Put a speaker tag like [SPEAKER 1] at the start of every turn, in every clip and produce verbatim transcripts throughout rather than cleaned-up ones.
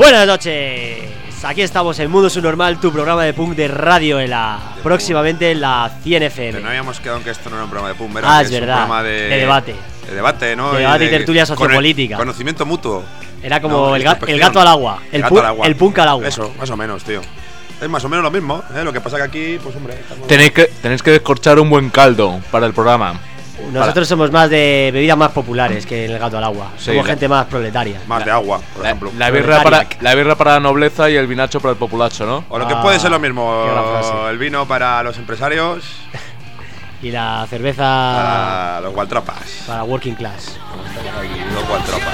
[SPEAKER 1] Buenas noches, aquí estamos en Mundo Subnormal, tu programa de punk de Radio Ela, de próximamente en la cien F M.
[SPEAKER 2] Pero no habíamos quedado en que esto no era un programa de punk, era
[SPEAKER 1] ah, es,
[SPEAKER 2] es
[SPEAKER 1] verdad,
[SPEAKER 2] un programa de,
[SPEAKER 1] de debate.
[SPEAKER 2] De debate, ¿no?
[SPEAKER 1] De debate y,
[SPEAKER 2] de,
[SPEAKER 1] tertulia sociopolítica.
[SPEAKER 2] Con conocimiento mutuo.
[SPEAKER 1] Era como no, el, ga el gato al agua, el, el, gato al agua. El punk al agua.
[SPEAKER 2] Eso, más o menos, tío. Es más o menos lo mismo, ¿eh? Lo que pasa que aquí, pues hombre... Estamos...
[SPEAKER 3] Tenéis que, tenéis que descorchar un buen caldo para el programa.
[SPEAKER 1] Nosotros para. somos más de bebidas más populares que el gato al agua. Sí, somos la, gente más proletaria.
[SPEAKER 2] Más
[SPEAKER 3] la,
[SPEAKER 2] de agua, por
[SPEAKER 3] la,
[SPEAKER 2] ejemplo.
[SPEAKER 3] La birra, para, la birra para la nobleza y el vinacho para el populacho, ¿no?
[SPEAKER 2] O lo que ah, puede ser lo mismo, el vino para los empresarios...
[SPEAKER 1] Y la cerveza...
[SPEAKER 2] Para los gualtrapas.
[SPEAKER 1] Para working class.
[SPEAKER 2] Los gualtrapas.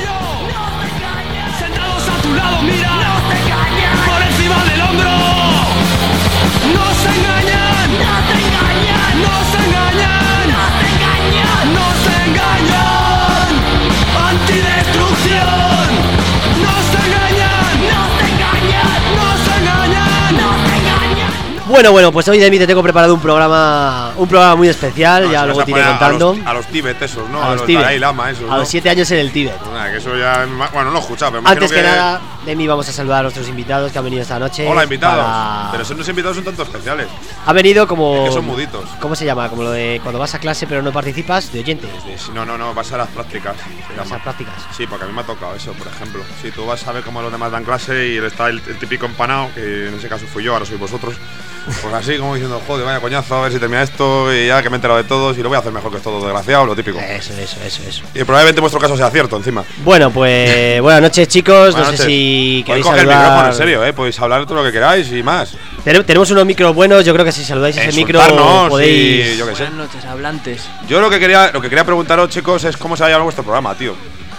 [SPEAKER 4] Sentados a tu lado, mira. No te engañan. Por encima del hombro. No se engañan. No te engañan. No se engañan. No te engañan. No se engañan. Antidestrucción. No se engañan. No te engañan. No se engañan. No te engañan.
[SPEAKER 1] Bueno, bueno, pues hoy de mí te tengo preparado un programa un programa muy especial, no, ya luego te iré contando.
[SPEAKER 2] A los, a los Tíbet esos, ¿no?
[SPEAKER 1] A,
[SPEAKER 2] a
[SPEAKER 1] los,
[SPEAKER 2] los Dalai Lama esos,
[SPEAKER 1] A
[SPEAKER 2] ¿no?
[SPEAKER 1] los siete años en el Tíbet.
[SPEAKER 2] Nah, que eso ya, bueno, no lo he escuchado, pero
[SPEAKER 1] antes que,
[SPEAKER 2] que
[SPEAKER 1] nada, de mí vamos a saludar a nuestros invitados que han venido esta noche.
[SPEAKER 2] Hola, invitados.
[SPEAKER 1] Para...
[SPEAKER 2] Pero esos invitados son tanto especiales.
[SPEAKER 1] Ha venido como...
[SPEAKER 2] Es que son muditos.
[SPEAKER 1] ¿Cómo se llama? Como lo de cuando vas a clase pero no participas, de oyente.
[SPEAKER 2] No, no, no, vas a las prácticas.
[SPEAKER 1] ¿Vas a las prácticas?
[SPEAKER 2] Sí, porque a mí me ha tocado eso, por ejemplo. Si tú vas a ver cómo los demás dan clase y está el, el típico empanado, que en ese caso fui yo, ahora sois vosotros. Pues así, como diciendo, joder, vaya coñazo, a ver si termina esto y ya que me he enterado de todos y lo voy a hacer mejor que esto, desgraciado, lo típico.
[SPEAKER 1] Eso, eso, eso, eso.
[SPEAKER 2] Y probablemente vuestro caso sea cierto, encima.
[SPEAKER 1] Bueno, pues buenas noches, chicos. Buenas no noches. sé si queréis
[SPEAKER 2] coger
[SPEAKER 1] saludar...
[SPEAKER 2] el micrófono, en serio, ¿eh? Podéis hablar todo lo que queráis y más.
[SPEAKER 1] Tenemos unos micros buenos, yo creo que si saludáis ese micro podéis...
[SPEAKER 2] Sí, yo que sé.
[SPEAKER 5] Buenas noches, hablantes.
[SPEAKER 2] Yo lo que quería lo que quería preguntaros, chicos, es cómo se va a llamar vuestro programa, tío.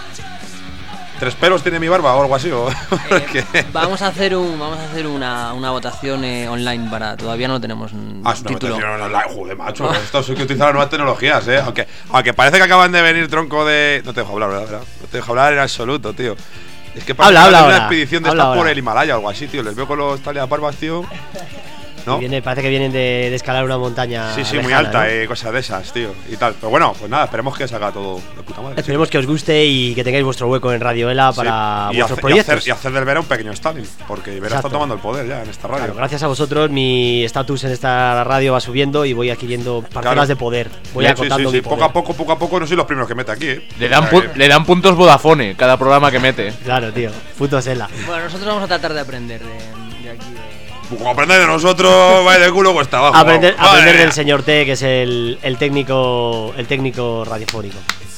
[SPEAKER 2] ¿Tres pelos tiene mi barba o algo así? ¿O?
[SPEAKER 5] Eh, vamos a hacer un vamos a hacer una, una votación eh, online para todavía no tenemos un
[SPEAKER 2] ah,
[SPEAKER 5] título.
[SPEAKER 2] No, online. Joder, macho, oh. Esto hay que utilizar las nuevas tecnologías, eh. Aunque, aunque parece que acaban de venir tronco de. No te dejo hablar, ¿verdad? No te dejo hablar en absoluto, tío. Es que parece
[SPEAKER 1] habla,
[SPEAKER 2] que
[SPEAKER 1] habla,
[SPEAKER 2] una
[SPEAKER 1] habla.
[SPEAKER 2] expedición de
[SPEAKER 1] habla,
[SPEAKER 2] estar
[SPEAKER 1] habla.
[SPEAKER 2] por el Himalaya o algo así, tío. Les veo con los talias barbas, tío. ¿No?
[SPEAKER 1] Viene, parece que vienen de, de escalar una montaña.
[SPEAKER 2] Sí, sí,
[SPEAKER 1] lejana,
[SPEAKER 2] muy alta,
[SPEAKER 1] ¿no?
[SPEAKER 2] eh, cosas de esas, tío. Y tal. Pero bueno, pues nada, esperemos que salga todo de puta madre.
[SPEAKER 1] Esperemos sí. que os guste y que tengáis vuestro hueco en Radio Ela para
[SPEAKER 2] sí. y
[SPEAKER 1] vuestros
[SPEAKER 2] hace,
[SPEAKER 1] proyectos.
[SPEAKER 2] Y hacer, y hacer del Vera un pequeño Stalin, porque Vera está tomando el poder ya en esta radio.
[SPEAKER 1] Claro, gracias a vosotros mi estatus en esta radio va subiendo y voy adquiriendo parcelas claro. de poder. Voy
[SPEAKER 2] sí,
[SPEAKER 1] acotando
[SPEAKER 2] sí, sí,
[SPEAKER 1] mi
[SPEAKER 2] sí.
[SPEAKER 1] poder.
[SPEAKER 2] Poco a poco, poco a poco, no soy los primeros que mete aquí, eh.
[SPEAKER 3] Le dan, pu le dan puntos Vodafone cada programa que mete.
[SPEAKER 1] Claro, tío, puto Sela.
[SPEAKER 5] Bueno, nosotros vamos a tratar de aprender de, de aquí de...
[SPEAKER 2] Como aprender de nosotros, vaya de culo cuesta abajo.
[SPEAKER 1] Aprender, aprender del señor T, que es el, el técnico el técnico radiofónico.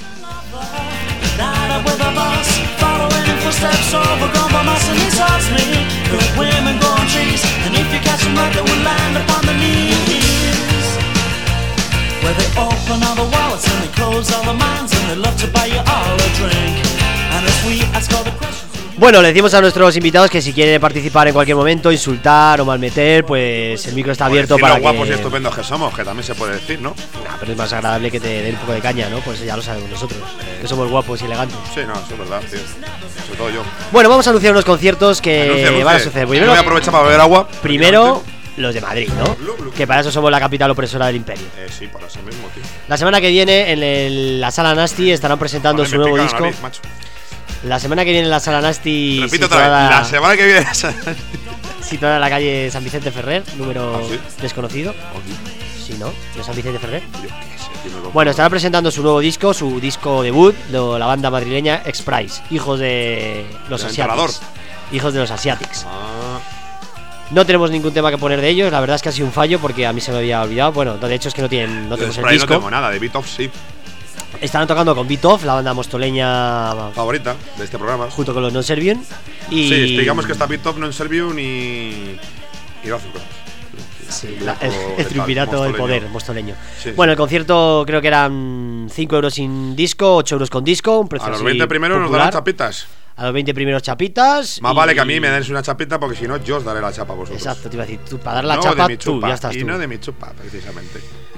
[SPEAKER 1] Bueno, le decimos a nuestros invitados que si quieren participar en cualquier momento, insultar o malmeter, pues el micro está abierto para
[SPEAKER 2] los
[SPEAKER 1] que...
[SPEAKER 2] guapos y estupendos que somos, que también se puede decir, ¿no?
[SPEAKER 1] Nah, pero es más agradable que te den un poco de caña, ¿no? Pues ya lo sabemos nosotros, eh... que somos guapos y elegantes.
[SPEAKER 2] Sí, no, eso es verdad, tío. Sobre todo yo.
[SPEAKER 1] Bueno, vamos a anunciar unos conciertos que anuncia, anuncia. van a suceder. Primero,
[SPEAKER 2] voy a aprovechar para beber agua.
[SPEAKER 1] Primero, los de Madrid, ¿no? Que para eso somos la capital opresora del imperio.
[SPEAKER 2] Eh, sí, para eso mismo, tío.
[SPEAKER 1] La semana que viene en el, la Sala Nasty estarán presentando vale, su nuevo disco.
[SPEAKER 2] Nariz, macho.
[SPEAKER 1] La semana que viene en la Sala Nasty.
[SPEAKER 2] Repito otra vez, la semana que viene en la Sala Nasty.
[SPEAKER 1] Situada en la calle San Vicente Ferrer, número
[SPEAKER 2] ¿Ah, sí?
[SPEAKER 1] desconocido.
[SPEAKER 2] ¿Sí?
[SPEAKER 1] Sí, ¿no? ¿De San Vicente Ferrer?
[SPEAKER 2] Yo qué sé, tío,
[SPEAKER 1] bueno, estará presentando su nuevo disco, su disco debut, lo, la banda madrileña X-Prize, hijos de los Asiatics. Hijos de los Asiatics.
[SPEAKER 2] Ah.
[SPEAKER 1] No tenemos ningún tema que poner de ellos, la verdad es que ha sido un fallo porque a mí se me había olvidado. Bueno, de hecho es que no tienen no tenemos el disco.
[SPEAKER 2] No tengo nada, de Beat Off sí.
[SPEAKER 1] Estarán tocando con Beat Off, la banda mostoleña
[SPEAKER 2] favorita de este programa,
[SPEAKER 1] junto con los Non Servium. Y
[SPEAKER 2] sí, digamos que está Beat Off, Non Servium y y Básico.
[SPEAKER 1] Sí, la, el, el triunvirato del poder mostoleño.
[SPEAKER 2] Sí,
[SPEAKER 1] bueno,
[SPEAKER 2] sí.
[SPEAKER 1] El concierto creo que eran cinco euros sin disco, ocho euros con disco, un precio
[SPEAKER 2] a los veinte primeros
[SPEAKER 1] popular.
[SPEAKER 2] Nos dan chapitas.
[SPEAKER 1] A los veinte primeros chapitas.
[SPEAKER 2] Más
[SPEAKER 1] y...
[SPEAKER 2] vale que a mí me den una chapita porque si no yo os daré la chapa a vosotros.
[SPEAKER 1] Exacto, te iba a decir, tú para dar la
[SPEAKER 2] no
[SPEAKER 1] chapa
[SPEAKER 2] de mi chupa,
[SPEAKER 1] tú, ya estás
[SPEAKER 2] y
[SPEAKER 1] tú.
[SPEAKER 2] no de mi chupa, precisamente.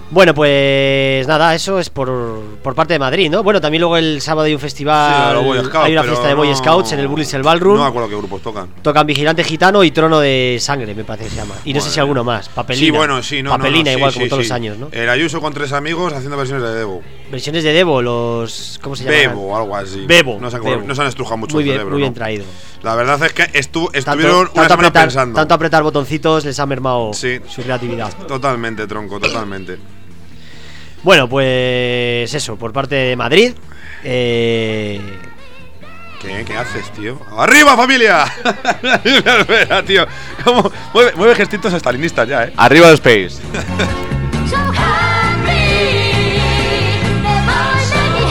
[SPEAKER 1] Bueno, pues nada, eso es por, por parte de Madrid, ¿no? Bueno, también luego el sábado hay un festival,
[SPEAKER 2] sí, Boy Scouts,
[SPEAKER 1] hay una fiesta de Boy
[SPEAKER 2] no,
[SPEAKER 1] Scouts en el Burlisel Ballroom.
[SPEAKER 2] No me acuerdo qué grupos tocan.
[SPEAKER 1] Tocan Vigilante Gitano y Trono de Sangre, me parece que se llama. Y no bueno, sé si alguno más, Papelina.
[SPEAKER 2] Sí, bueno, sí, no,
[SPEAKER 1] Papelina
[SPEAKER 2] no, no,
[SPEAKER 1] igual,
[SPEAKER 2] sí,
[SPEAKER 1] como
[SPEAKER 2] sí,
[SPEAKER 1] todos
[SPEAKER 2] sí.
[SPEAKER 1] los años, ¿no?
[SPEAKER 2] El Ayuso con tres amigos haciendo versiones de Devo.
[SPEAKER 1] Versiones de Devo, los... ¿cómo se llama?
[SPEAKER 2] Bebo o algo así.
[SPEAKER 1] Bebo.
[SPEAKER 2] No se han,
[SPEAKER 1] Bebo.
[SPEAKER 2] no se han estrujado mucho
[SPEAKER 1] muy
[SPEAKER 2] el
[SPEAKER 1] bien,
[SPEAKER 2] cerebro,
[SPEAKER 1] muy bien
[SPEAKER 2] ¿no?
[SPEAKER 1] traído.
[SPEAKER 2] La verdad es que estu
[SPEAKER 1] Tanto,
[SPEAKER 2] estuvieron una
[SPEAKER 1] tanto
[SPEAKER 2] semana
[SPEAKER 1] apretar,
[SPEAKER 2] pensando.
[SPEAKER 1] tanto apretar botoncitos les ha mermado
[SPEAKER 2] Sí.
[SPEAKER 1] su creatividad.
[SPEAKER 2] Totalmente, tronco, totalmente.
[SPEAKER 1] Bueno, pues eso, por parte de Madrid. Eh...
[SPEAKER 2] ¿Qué? ¿Qué haces, tío? ¡Arriba, familia! Espera, tío. ¿Cómo? Mueve, mueve gestitos estalinistas ya, ¿eh?
[SPEAKER 3] Arriba de Space.
[SPEAKER 6] So happy, never really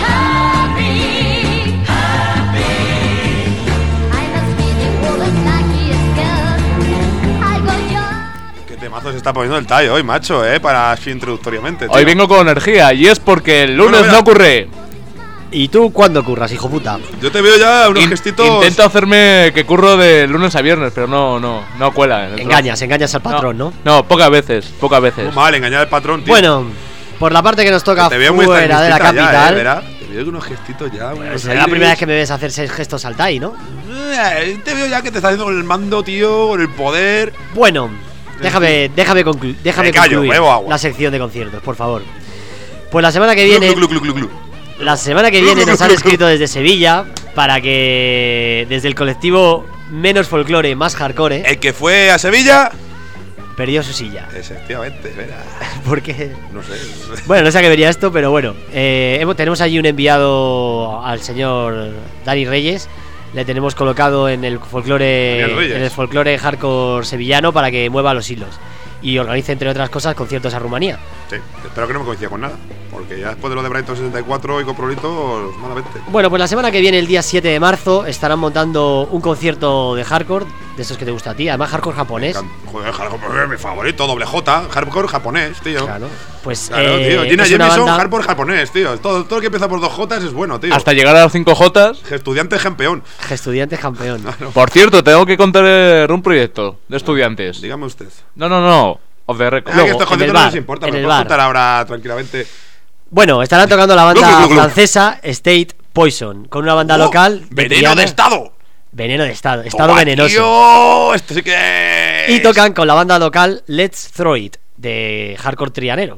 [SPEAKER 6] happy, happy. I must be the world's luckiest girl. I got your...
[SPEAKER 2] Qué temazo se está poniendo el tallo hoy, macho, ¿eh? Para así introductoriamente, tío.
[SPEAKER 3] Hoy vengo con energía y es porque el lunes
[SPEAKER 2] Bueno, mira.
[SPEAKER 3] no ocurre.
[SPEAKER 1] ¿Y tú cuándo curras, hijo puta?
[SPEAKER 2] Yo te veo ya unos
[SPEAKER 3] In-
[SPEAKER 2] gestitos.
[SPEAKER 3] Intento hacerme que curro de lunes a viernes, pero no, no, no cuela. en el
[SPEAKER 1] Engañas, engañas al
[SPEAKER 3] trabajo.
[SPEAKER 1] patrón, ¿no?
[SPEAKER 3] No, no, pocas veces, pocas veces.
[SPEAKER 2] Muy mal, engañar al patrón, tío.
[SPEAKER 1] Bueno, por la parte que nos toca
[SPEAKER 2] te veo muy
[SPEAKER 1] fuera de la
[SPEAKER 2] estalinista ya,
[SPEAKER 1] capital.
[SPEAKER 2] ¿eh? Verá, te veo con unos gestitos ya. unos
[SPEAKER 1] Es la
[SPEAKER 2] aires.
[SPEAKER 1] primera vez que me ves hacer seis gestos al Tai, ¿no?
[SPEAKER 2] Eh, Te veo ya que te estás haciendo con el mando, tío, con el poder.
[SPEAKER 1] Bueno, déjame, déjame, conclu déjame
[SPEAKER 2] Me callo,
[SPEAKER 1] concluir
[SPEAKER 2] bebo agua.
[SPEAKER 1] la sección de conciertos, por favor. Pues la semana que
[SPEAKER 2] Glu,
[SPEAKER 1] viene,
[SPEAKER 2] glu, glu, glu, glu, glu.
[SPEAKER 1] la semana que viene nos han escrito desde Sevilla para que desde el colectivo Menos Folclore, Más Hardcore
[SPEAKER 2] El que fue a Sevilla.
[SPEAKER 1] perdió su silla.
[SPEAKER 2] Efectivamente, verá.
[SPEAKER 1] Porque
[SPEAKER 2] No sé.
[SPEAKER 1] bueno, no sé a qué vería esto, pero bueno, eh, hemos, tenemos allí un enviado al señor Dani Reyes. Le tenemos colocado en el folclore,
[SPEAKER 2] Daniel Reyes.
[SPEAKER 1] en el folclore hardcore sevillano para que mueva los hilos y organice, entre otras cosas, conciertos a Rumanía.
[SPEAKER 2] Sí, espero que no me coincida con nada. Porque ya después de lo de Brighton sesenta y cuatro y Coprolitos, malamente.
[SPEAKER 1] Bueno, pues la semana que viene, el día siete de marzo, estarán montando un concierto de hardcore, de esos que te gusta a ti, además hardcore japonés.
[SPEAKER 2] Joder, hardcore, mi favorito, doble J, hardcore japonés, tío.
[SPEAKER 1] Claro, pues
[SPEAKER 2] Claro,
[SPEAKER 1] eh,
[SPEAKER 2] tío. Gina
[SPEAKER 1] es una
[SPEAKER 2] Jameson,
[SPEAKER 1] banda-
[SPEAKER 2] hardcore japonés, tío. Todo, todo lo que empieza por dos J es bueno, tío.
[SPEAKER 3] Hasta llegar a las cinco Jotas.
[SPEAKER 2] Estudiante campeón.
[SPEAKER 1] Estudiante campeón.
[SPEAKER 3] Por cierto, tengo que contar eh, un proyecto de estudiantes.
[SPEAKER 2] Dígame usted.
[SPEAKER 3] No, no, no. Off the record.
[SPEAKER 2] Ah,
[SPEAKER 1] Luego,
[SPEAKER 2] que estos
[SPEAKER 1] en el
[SPEAKER 2] conciertos no
[SPEAKER 1] bar,
[SPEAKER 2] les importa,
[SPEAKER 1] en
[SPEAKER 2] me
[SPEAKER 1] el
[SPEAKER 2] puedo
[SPEAKER 1] bar.
[SPEAKER 2] contar ahora tranquilamente.
[SPEAKER 1] Bueno, estarán tocando la
[SPEAKER 2] Glu,
[SPEAKER 1] banda
[SPEAKER 2] glu, glu, glu.
[SPEAKER 1] francesa State Poison, con una banda
[SPEAKER 2] ¡Oh!
[SPEAKER 1] local de
[SPEAKER 2] ¡Veneno
[SPEAKER 1] Triana.
[SPEAKER 2] de estado!
[SPEAKER 1] Veneno de estado, estado
[SPEAKER 2] Toma,
[SPEAKER 1] venenoso.
[SPEAKER 2] Tío, esto sí que es.
[SPEAKER 1] Y tocan con la banda local Let's Throw It, de hardcore trianero.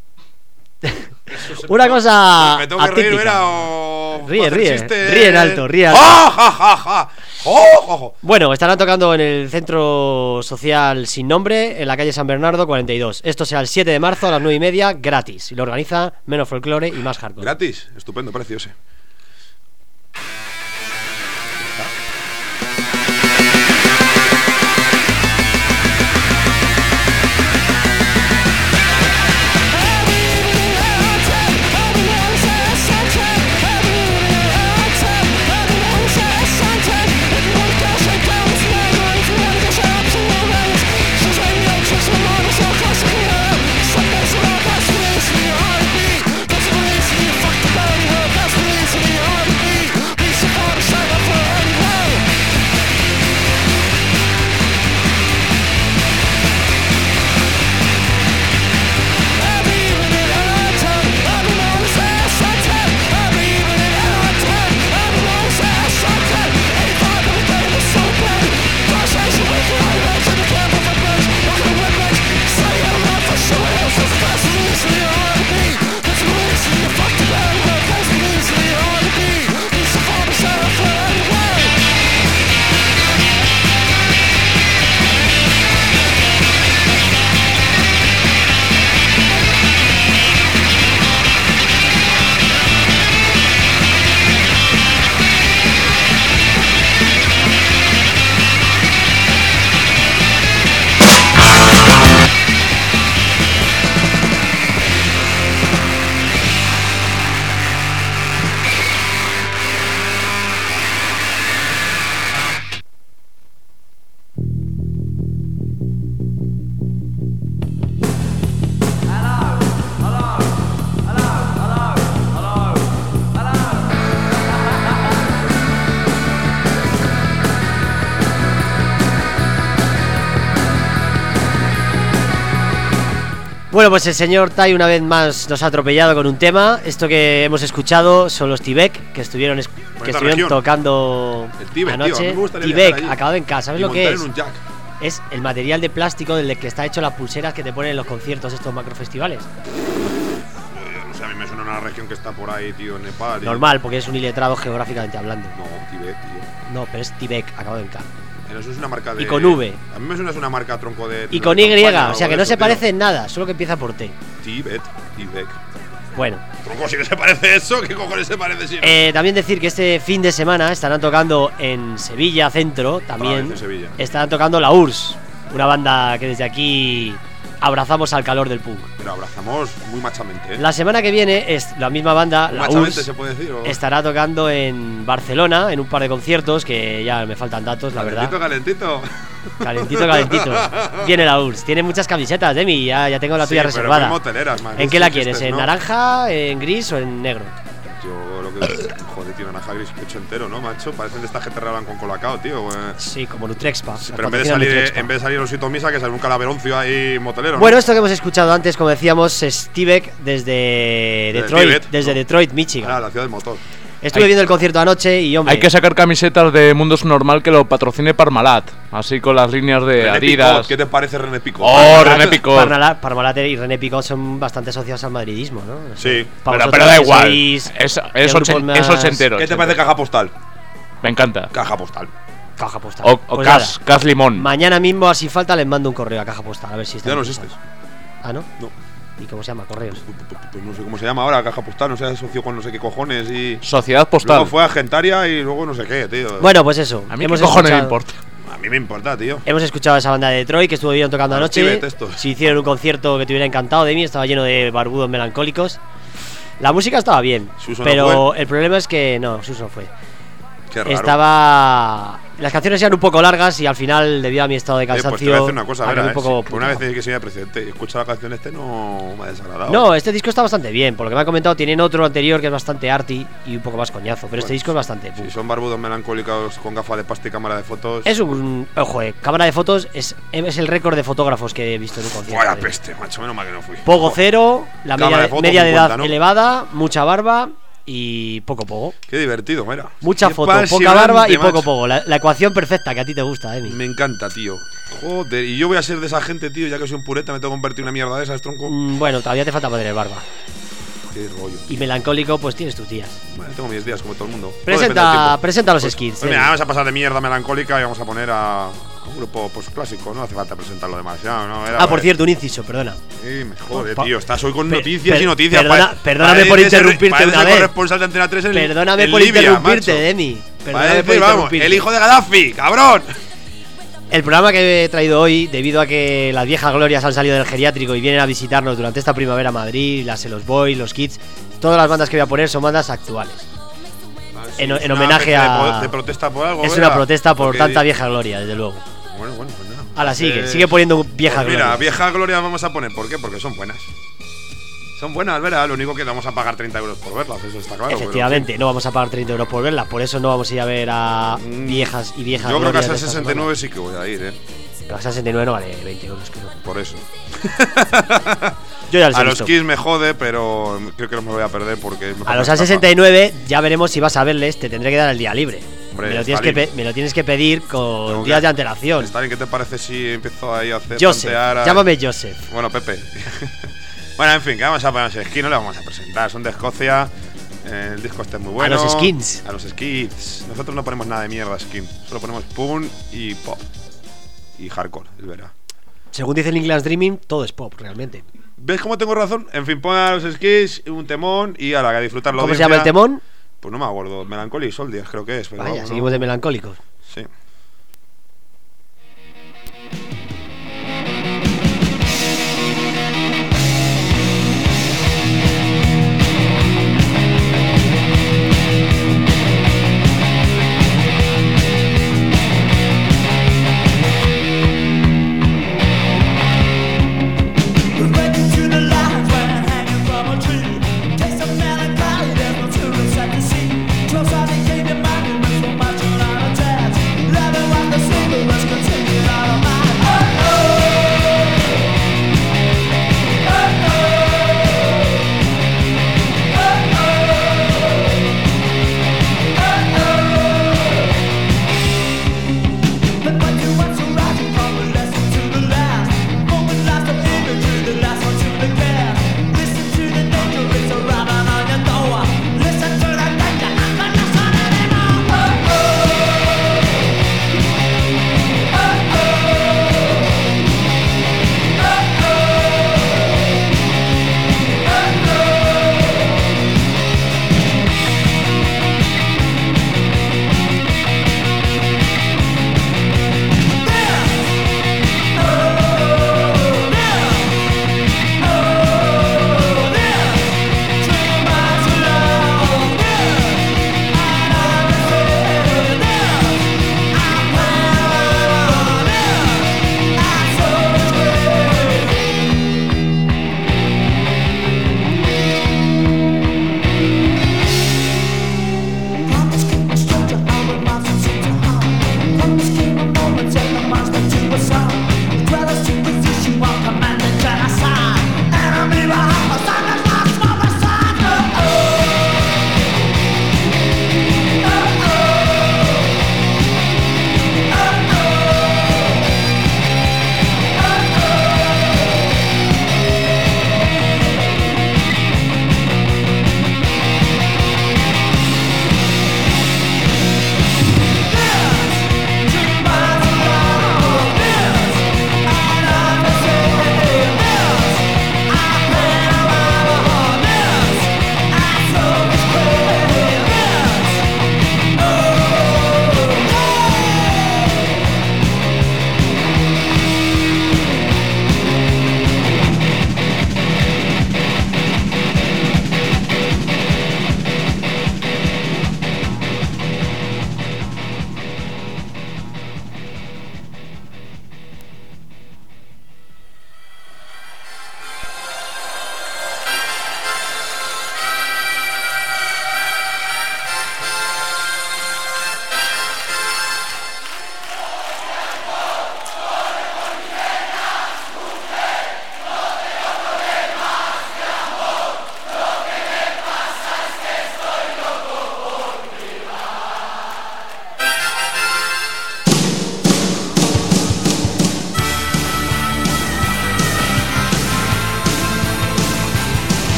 [SPEAKER 1] Una cosa
[SPEAKER 2] ¿Me tengo que reír,
[SPEAKER 1] atípica.
[SPEAKER 2] era, o
[SPEAKER 1] Ríe,
[SPEAKER 2] hacer
[SPEAKER 1] ríe,
[SPEAKER 2] chistes?
[SPEAKER 1] ríe en alto, ríe alto.
[SPEAKER 2] ¡Ah, ja, ja, ja! ¡Oh, jo, jo!
[SPEAKER 1] Bueno, estarán tocando en el Centro Social Sin Nombre, en la calle San Bernardo cuarenta y dos. Esto será el siete de marzo a las nueve y media, gratis. Y lo organiza Menos Folclore y Más Hardcore.
[SPEAKER 2] Gratis, estupendo precio ese.
[SPEAKER 4] That's
[SPEAKER 1] Bueno, pues el señor Tai una vez más nos ha atropellado con un tema. Esto que hemos escuchado son los Tibek, que estuvieron, es- que estuvieron
[SPEAKER 2] región.
[SPEAKER 1] tocando
[SPEAKER 2] El Tíbet, tío, a
[SPEAKER 1] anoche.
[SPEAKER 2] mí me gustaría
[SPEAKER 1] Tibek,
[SPEAKER 2] viajar allí
[SPEAKER 1] acabado en casa. ¿Sabes
[SPEAKER 2] y
[SPEAKER 1] lo que
[SPEAKER 2] montar
[SPEAKER 1] es?
[SPEAKER 2] en un jack.
[SPEAKER 1] Es el material de plástico del que está hecho las pulseras que te ponen en los conciertos, estos macrofestivales.
[SPEAKER 2] Eh, No sé, a mí me suena una región que está por ahí, tío, en Nepal. y-
[SPEAKER 1] Normal, porque es un iletrado geográficamente hablando.
[SPEAKER 2] No, Tibet, tío.
[SPEAKER 1] No, pero es Tibek, acabado en K.
[SPEAKER 2] Pero eso es una marca de.
[SPEAKER 1] Y con V.
[SPEAKER 2] A mí me suena es una marca tronco de.
[SPEAKER 1] Y
[SPEAKER 2] de
[SPEAKER 1] con Y,
[SPEAKER 2] campaña
[SPEAKER 1] o sea
[SPEAKER 2] algo
[SPEAKER 1] que
[SPEAKER 2] de
[SPEAKER 1] no
[SPEAKER 2] eso,
[SPEAKER 1] se
[SPEAKER 2] tío.
[SPEAKER 1] parece en nada, solo que empieza por T.
[SPEAKER 2] Tibet, Tibet.
[SPEAKER 1] Bueno,
[SPEAKER 2] Tronco, si no se parece eso, ¿qué cojones se parece si no?
[SPEAKER 1] eh, también decir que este fin de semana estarán tocando en Sevilla Centro, también
[SPEAKER 2] Otra vez en Sevilla.
[SPEAKER 1] estarán tocando la U R S S, una banda que desde aquí abrazamos al calor del punk.
[SPEAKER 2] Pero abrazamos muy machamente, ¿eh?
[SPEAKER 1] La semana que viene es la misma banda,
[SPEAKER 2] Muy
[SPEAKER 1] la U R
[SPEAKER 2] machamente
[SPEAKER 1] S
[SPEAKER 2] se
[SPEAKER 1] S,
[SPEAKER 2] puede decir. ¿o?
[SPEAKER 1] estará tocando en Barcelona en un par de conciertos que ya me faltan datos, la
[SPEAKER 2] Calentito,
[SPEAKER 1] verdad.
[SPEAKER 2] calentito.
[SPEAKER 1] Calentito, calentito. Viene la U R S S. Tiene muchas camisetas, Demi, ya, ya tengo la
[SPEAKER 2] Sí,
[SPEAKER 1] tuya
[SPEAKER 2] pero
[SPEAKER 1] reservada.
[SPEAKER 2] muy moteleras, man.
[SPEAKER 1] ¿En qué la
[SPEAKER 2] Estos
[SPEAKER 1] quieres?
[SPEAKER 2] chistes,
[SPEAKER 1] ¿En
[SPEAKER 2] ¿no?
[SPEAKER 1] naranja, en gris o en negro?
[SPEAKER 2] Yo lo que. Joder, tío, naranja gris pecho entero, ¿no, macho? Parecen de esta gente regalan con colacao, tío. güey.
[SPEAKER 1] Sí, como Nutrexpa.
[SPEAKER 2] Sí,
[SPEAKER 1] la
[SPEAKER 2] pero en vez, de
[SPEAKER 1] patrocina
[SPEAKER 2] salir,
[SPEAKER 1] Nutrexpa.
[SPEAKER 2] en vez de salir el osito misa, que sale un calaveroncio ahí motelero. ¿no?
[SPEAKER 1] Bueno, esto que hemos escuchado antes, como decíamos, es Tibek desde
[SPEAKER 2] Desde
[SPEAKER 1] Detroit,
[SPEAKER 2] Tíbet,
[SPEAKER 1] desde
[SPEAKER 2] ¿no?
[SPEAKER 1] Detroit, Michigan.
[SPEAKER 2] Ah, la ciudad del motor.
[SPEAKER 1] Estuve
[SPEAKER 3] Hay-
[SPEAKER 1] viendo el concierto anoche y, hombre,
[SPEAKER 3] Hay que sacar camisetas de Mundos Normal que lo patrocine Parmalat. Así con las líneas de
[SPEAKER 2] René
[SPEAKER 3] Adidas.
[SPEAKER 2] Picot, ¿qué te parece René Picot?
[SPEAKER 3] Oh,
[SPEAKER 1] Parmalat-
[SPEAKER 3] René Picot.
[SPEAKER 1] Parmalat- Parmalat y René Picot son bastante asociados al madridismo, ¿no? No sé.
[SPEAKER 2] Sí,
[SPEAKER 1] Para
[SPEAKER 3] Pero,
[SPEAKER 1] vosotros
[SPEAKER 3] pero da
[SPEAKER 1] que
[SPEAKER 3] igual.
[SPEAKER 1] sois
[SPEAKER 3] Es,
[SPEAKER 1] de
[SPEAKER 3] es,
[SPEAKER 1] grupos
[SPEAKER 3] ochen-
[SPEAKER 1] más-
[SPEAKER 3] es ochentero.
[SPEAKER 2] ¿Qué te parece caja postal?
[SPEAKER 3] Me encanta.
[SPEAKER 2] Caja postal.
[SPEAKER 1] Caja postal.
[SPEAKER 3] O, o
[SPEAKER 1] Pues
[SPEAKER 3] Cas,
[SPEAKER 1] nada,
[SPEAKER 3] Cas Limón.
[SPEAKER 1] mañana mismo, si falta, les mando un correo a Caja Postal, a ver si está.
[SPEAKER 2] Ya no
[SPEAKER 1] interesado.
[SPEAKER 2] existes.
[SPEAKER 1] Ah, ¿no?
[SPEAKER 2] No.
[SPEAKER 1] ¿Y cómo se llama? Correos.
[SPEAKER 2] Pues no sé cómo se llama ahora, caja postal, no sé, asoció con no sé qué cojones y.
[SPEAKER 3] Sociedad Postal.
[SPEAKER 2] Luego fue a Gentaria y luego no sé qué, tío.
[SPEAKER 1] Bueno, pues eso.
[SPEAKER 3] A mí
[SPEAKER 1] hemos
[SPEAKER 3] qué cojones me
[SPEAKER 1] escuchado-
[SPEAKER 3] importa.
[SPEAKER 2] A mí me importa, tío.
[SPEAKER 1] Hemos escuchado a esa banda de Detroit que estuvieron tocando
[SPEAKER 2] A los
[SPEAKER 1] anoche.
[SPEAKER 2] Tíbet estos.
[SPEAKER 1] Se hicieron un concierto que te hubiera encantado de mí, estaba lleno de barbudos melancólicos. La música estaba bien,
[SPEAKER 2] Suso no
[SPEAKER 1] pero
[SPEAKER 2] fue.
[SPEAKER 1] el problema es que no, Suso no fue.
[SPEAKER 2] Qué raro.
[SPEAKER 1] Estaba. Las canciones eran un poco largas y al final, debido a mi estado de
[SPEAKER 2] Eh, pues
[SPEAKER 1] cansancio,
[SPEAKER 2] te voy a decir una cosa,
[SPEAKER 1] acabé
[SPEAKER 2] verá,
[SPEAKER 1] un poco
[SPEAKER 2] eh, si- una vez
[SPEAKER 1] puteado.
[SPEAKER 2] que sería presidente y escucha la canción este no me ha desagradado.
[SPEAKER 1] No, este disco está bastante bien. Por lo que me ha comentado, tienen otro anterior que es bastante arty y un poco más coñazo. Pero este disco es bastante.
[SPEAKER 2] Si
[SPEAKER 1] punk.
[SPEAKER 2] son barbudos melancólicos con gafas de pasta y cámara de fotos.
[SPEAKER 1] Es un. Ojo, eh, cámara de fotos es, es el récord de fotógrafos que he visto en un concierto.
[SPEAKER 2] Vaya
[SPEAKER 1] eh.
[SPEAKER 2] peste, macho, menos mal que no fui.
[SPEAKER 1] Poco cero, la
[SPEAKER 2] Cámara
[SPEAKER 1] media
[SPEAKER 2] de
[SPEAKER 1] de,
[SPEAKER 2] fotos,
[SPEAKER 1] media de edad
[SPEAKER 2] cincuenta, ¿no?
[SPEAKER 1] elevada, mucha barba y poco poco.
[SPEAKER 2] Qué divertido, mira.
[SPEAKER 1] Mucha
[SPEAKER 2] Qué
[SPEAKER 1] foto, poca
[SPEAKER 2] apasionante,
[SPEAKER 1] barba y
[SPEAKER 2] macho.
[SPEAKER 1] poco poco. La, la ecuación perfecta que a ti te gusta, Emi.
[SPEAKER 2] Me encanta, tío. Joder, y yo voy a ser de esa gente, tío, ya que soy un pureta, me tengo que convertir en una mierda de esas, tronco.
[SPEAKER 1] Mm, bueno, todavía te falta tener barba.
[SPEAKER 2] Qué rollo.
[SPEAKER 1] Y melancólico, pues tienes tus días.
[SPEAKER 2] Bueno, tengo mis días como todo el mundo. Todo depende
[SPEAKER 1] Presenta,
[SPEAKER 2] del tiempo.
[SPEAKER 1] presenta los
[SPEAKER 2] Pues-
[SPEAKER 1] skins.
[SPEAKER 2] Pues mira,
[SPEAKER 1] Emi.
[SPEAKER 2] vamos a pasar de mierda melancólica y vamos a poner a a un grupo pues clásico, no hace falta presentarlo demasiado, ¿no? Era-
[SPEAKER 1] Ah, por cierto, un inciso, perdona.
[SPEAKER 2] Sí, me jode,
[SPEAKER 1] Pa-
[SPEAKER 2] tío. Estás hoy con
[SPEAKER 1] Per-
[SPEAKER 2] noticias
[SPEAKER 1] per-
[SPEAKER 2] y noticias.
[SPEAKER 1] perdona-
[SPEAKER 2] Pare-
[SPEAKER 1] perdóname por
[SPEAKER 2] parece ser-
[SPEAKER 1] interrumpirte
[SPEAKER 2] parece
[SPEAKER 1] una vez.
[SPEAKER 2] corresponsal de Antena tres en,
[SPEAKER 1] Perdóname
[SPEAKER 2] en
[SPEAKER 1] por
[SPEAKER 2] Libia,
[SPEAKER 1] interrumpirte,
[SPEAKER 2] macho.
[SPEAKER 1] Demi. Perdóname
[SPEAKER 2] Parece,
[SPEAKER 1] por
[SPEAKER 2] vamos,
[SPEAKER 1] interrumpirte.
[SPEAKER 2] el hijo de Gaddafi, cabrón.
[SPEAKER 1] El programa que he traído hoy, debido a que las viejas glorias han salido del geriátrico y vienen a visitarnos durante esta primavera a Madrid, las Los Boys, los Kids, todas las bandas que voy a poner son bandas actuales. En-
[SPEAKER 2] Es
[SPEAKER 1] en
[SPEAKER 2] una
[SPEAKER 1] homenaje
[SPEAKER 2] especie
[SPEAKER 1] a-
[SPEAKER 2] de, po- de protesta por algo.
[SPEAKER 1] Es
[SPEAKER 2] ¿verdad?
[SPEAKER 1] una protesta por
[SPEAKER 2] Porque-
[SPEAKER 1] tanta vieja gloria, desde luego.
[SPEAKER 2] Bueno, bueno, pues nada.
[SPEAKER 1] Ahora sigue,
[SPEAKER 2] Eh,
[SPEAKER 1] sigue poniendo vieja
[SPEAKER 2] pues mira,
[SPEAKER 1] gloria.
[SPEAKER 2] vieja gloria vamos a poner. ¿Por qué? Porque son buenas. Son buenas, ¿verdad? Lo único que vamos a pagar treinta euros por verlas, eso está claro. pero
[SPEAKER 1] Efectivamente, no vamos a pagar treinta euros por verlas, por eso no vamos a ir a ver a
[SPEAKER 2] Mm,
[SPEAKER 1] viejas y viejas
[SPEAKER 2] Yo creo que a
[SPEAKER 1] glorias de
[SPEAKER 2] esa
[SPEAKER 1] esta
[SPEAKER 2] sesenta y nueve
[SPEAKER 1] semana.
[SPEAKER 2] sí que voy a ir, ¿eh?
[SPEAKER 1] Pero a sesenta y nueve no vale veinte euros, creo.
[SPEAKER 2] Por eso.
[SPEAKER 1] Yo ya los he
[SPEAKER 2] A los
[SPEAKER 1] visto.
[SPEAKER 2] Kiss me jode, pero creo que no me voy a perder porque. me
[SPEAKER 1] A
[SPEAKER 2] pasa
[SPEAKER 1] los
[SPEAKER 2] estafa.
[SPEAKER 1] A sesenta y nueve ya veremos si vas a verles, te tendré que dar el día libre.
[SPEAKER 2] Hombre,
[SPEAKER 1] me, lo tienes que
[SPEAKER 2] Stalin.
[SPEAKER 1] pe- me lo tienes que pedir con
[SPEAKER 2] Tengo
[SPEAKER 1] días
[SPEAKER 2] que-
[SPEAKER 1] de antelación.
[SPEAKER 2] Stalin, ¿qué te parece si empiezo ahí a hacer
[SPEAKER 1] Joseph,
[SPEAKER 2] tantear a-
[SPEAKER 1] llámame Joseph.
[SPEAKER 2] Bueno, Pepe. Bueno, en fin, que vamos a poner los skins, no le vamos a presentar, son de Escocia. eh, El disco este es muy bueno.
[SPEAKER 1] los skins.
[SPEAKER 2] A los skins. Nosotros no ponemos nada de mierda skin, solo ponemos punk y pop. Y hardcore, es verdad.
[SPEAKER 1] Según dice el England's Dreaming, todo es pop, realmente.
[SPEAKER 2] ¿Ves cómo tengo razón? En fin, pon a los skins, un temón y a la que disfrutarlo.
[SPEAKER 1] ¿Cómo se llama el temón?
[SPEAKER 2] Pues no me acuerdo, Melancholy Soldiers creo que es. Pero
[SPEAKER 1] Vaya,
[SPEAKER 2] vamos,
[SPEAKER 1] seguimos
[SPEAKER 2] ¿no?
[SPEAKER 1] de melancólicos.
[SPEAKER 2] Sí.
[SPEAKER 4] Breaking through the lines when hanging from a tree. Taste of melancholy, there's no tourists at the sea. Close out the game, your monuments for marching on a jazz.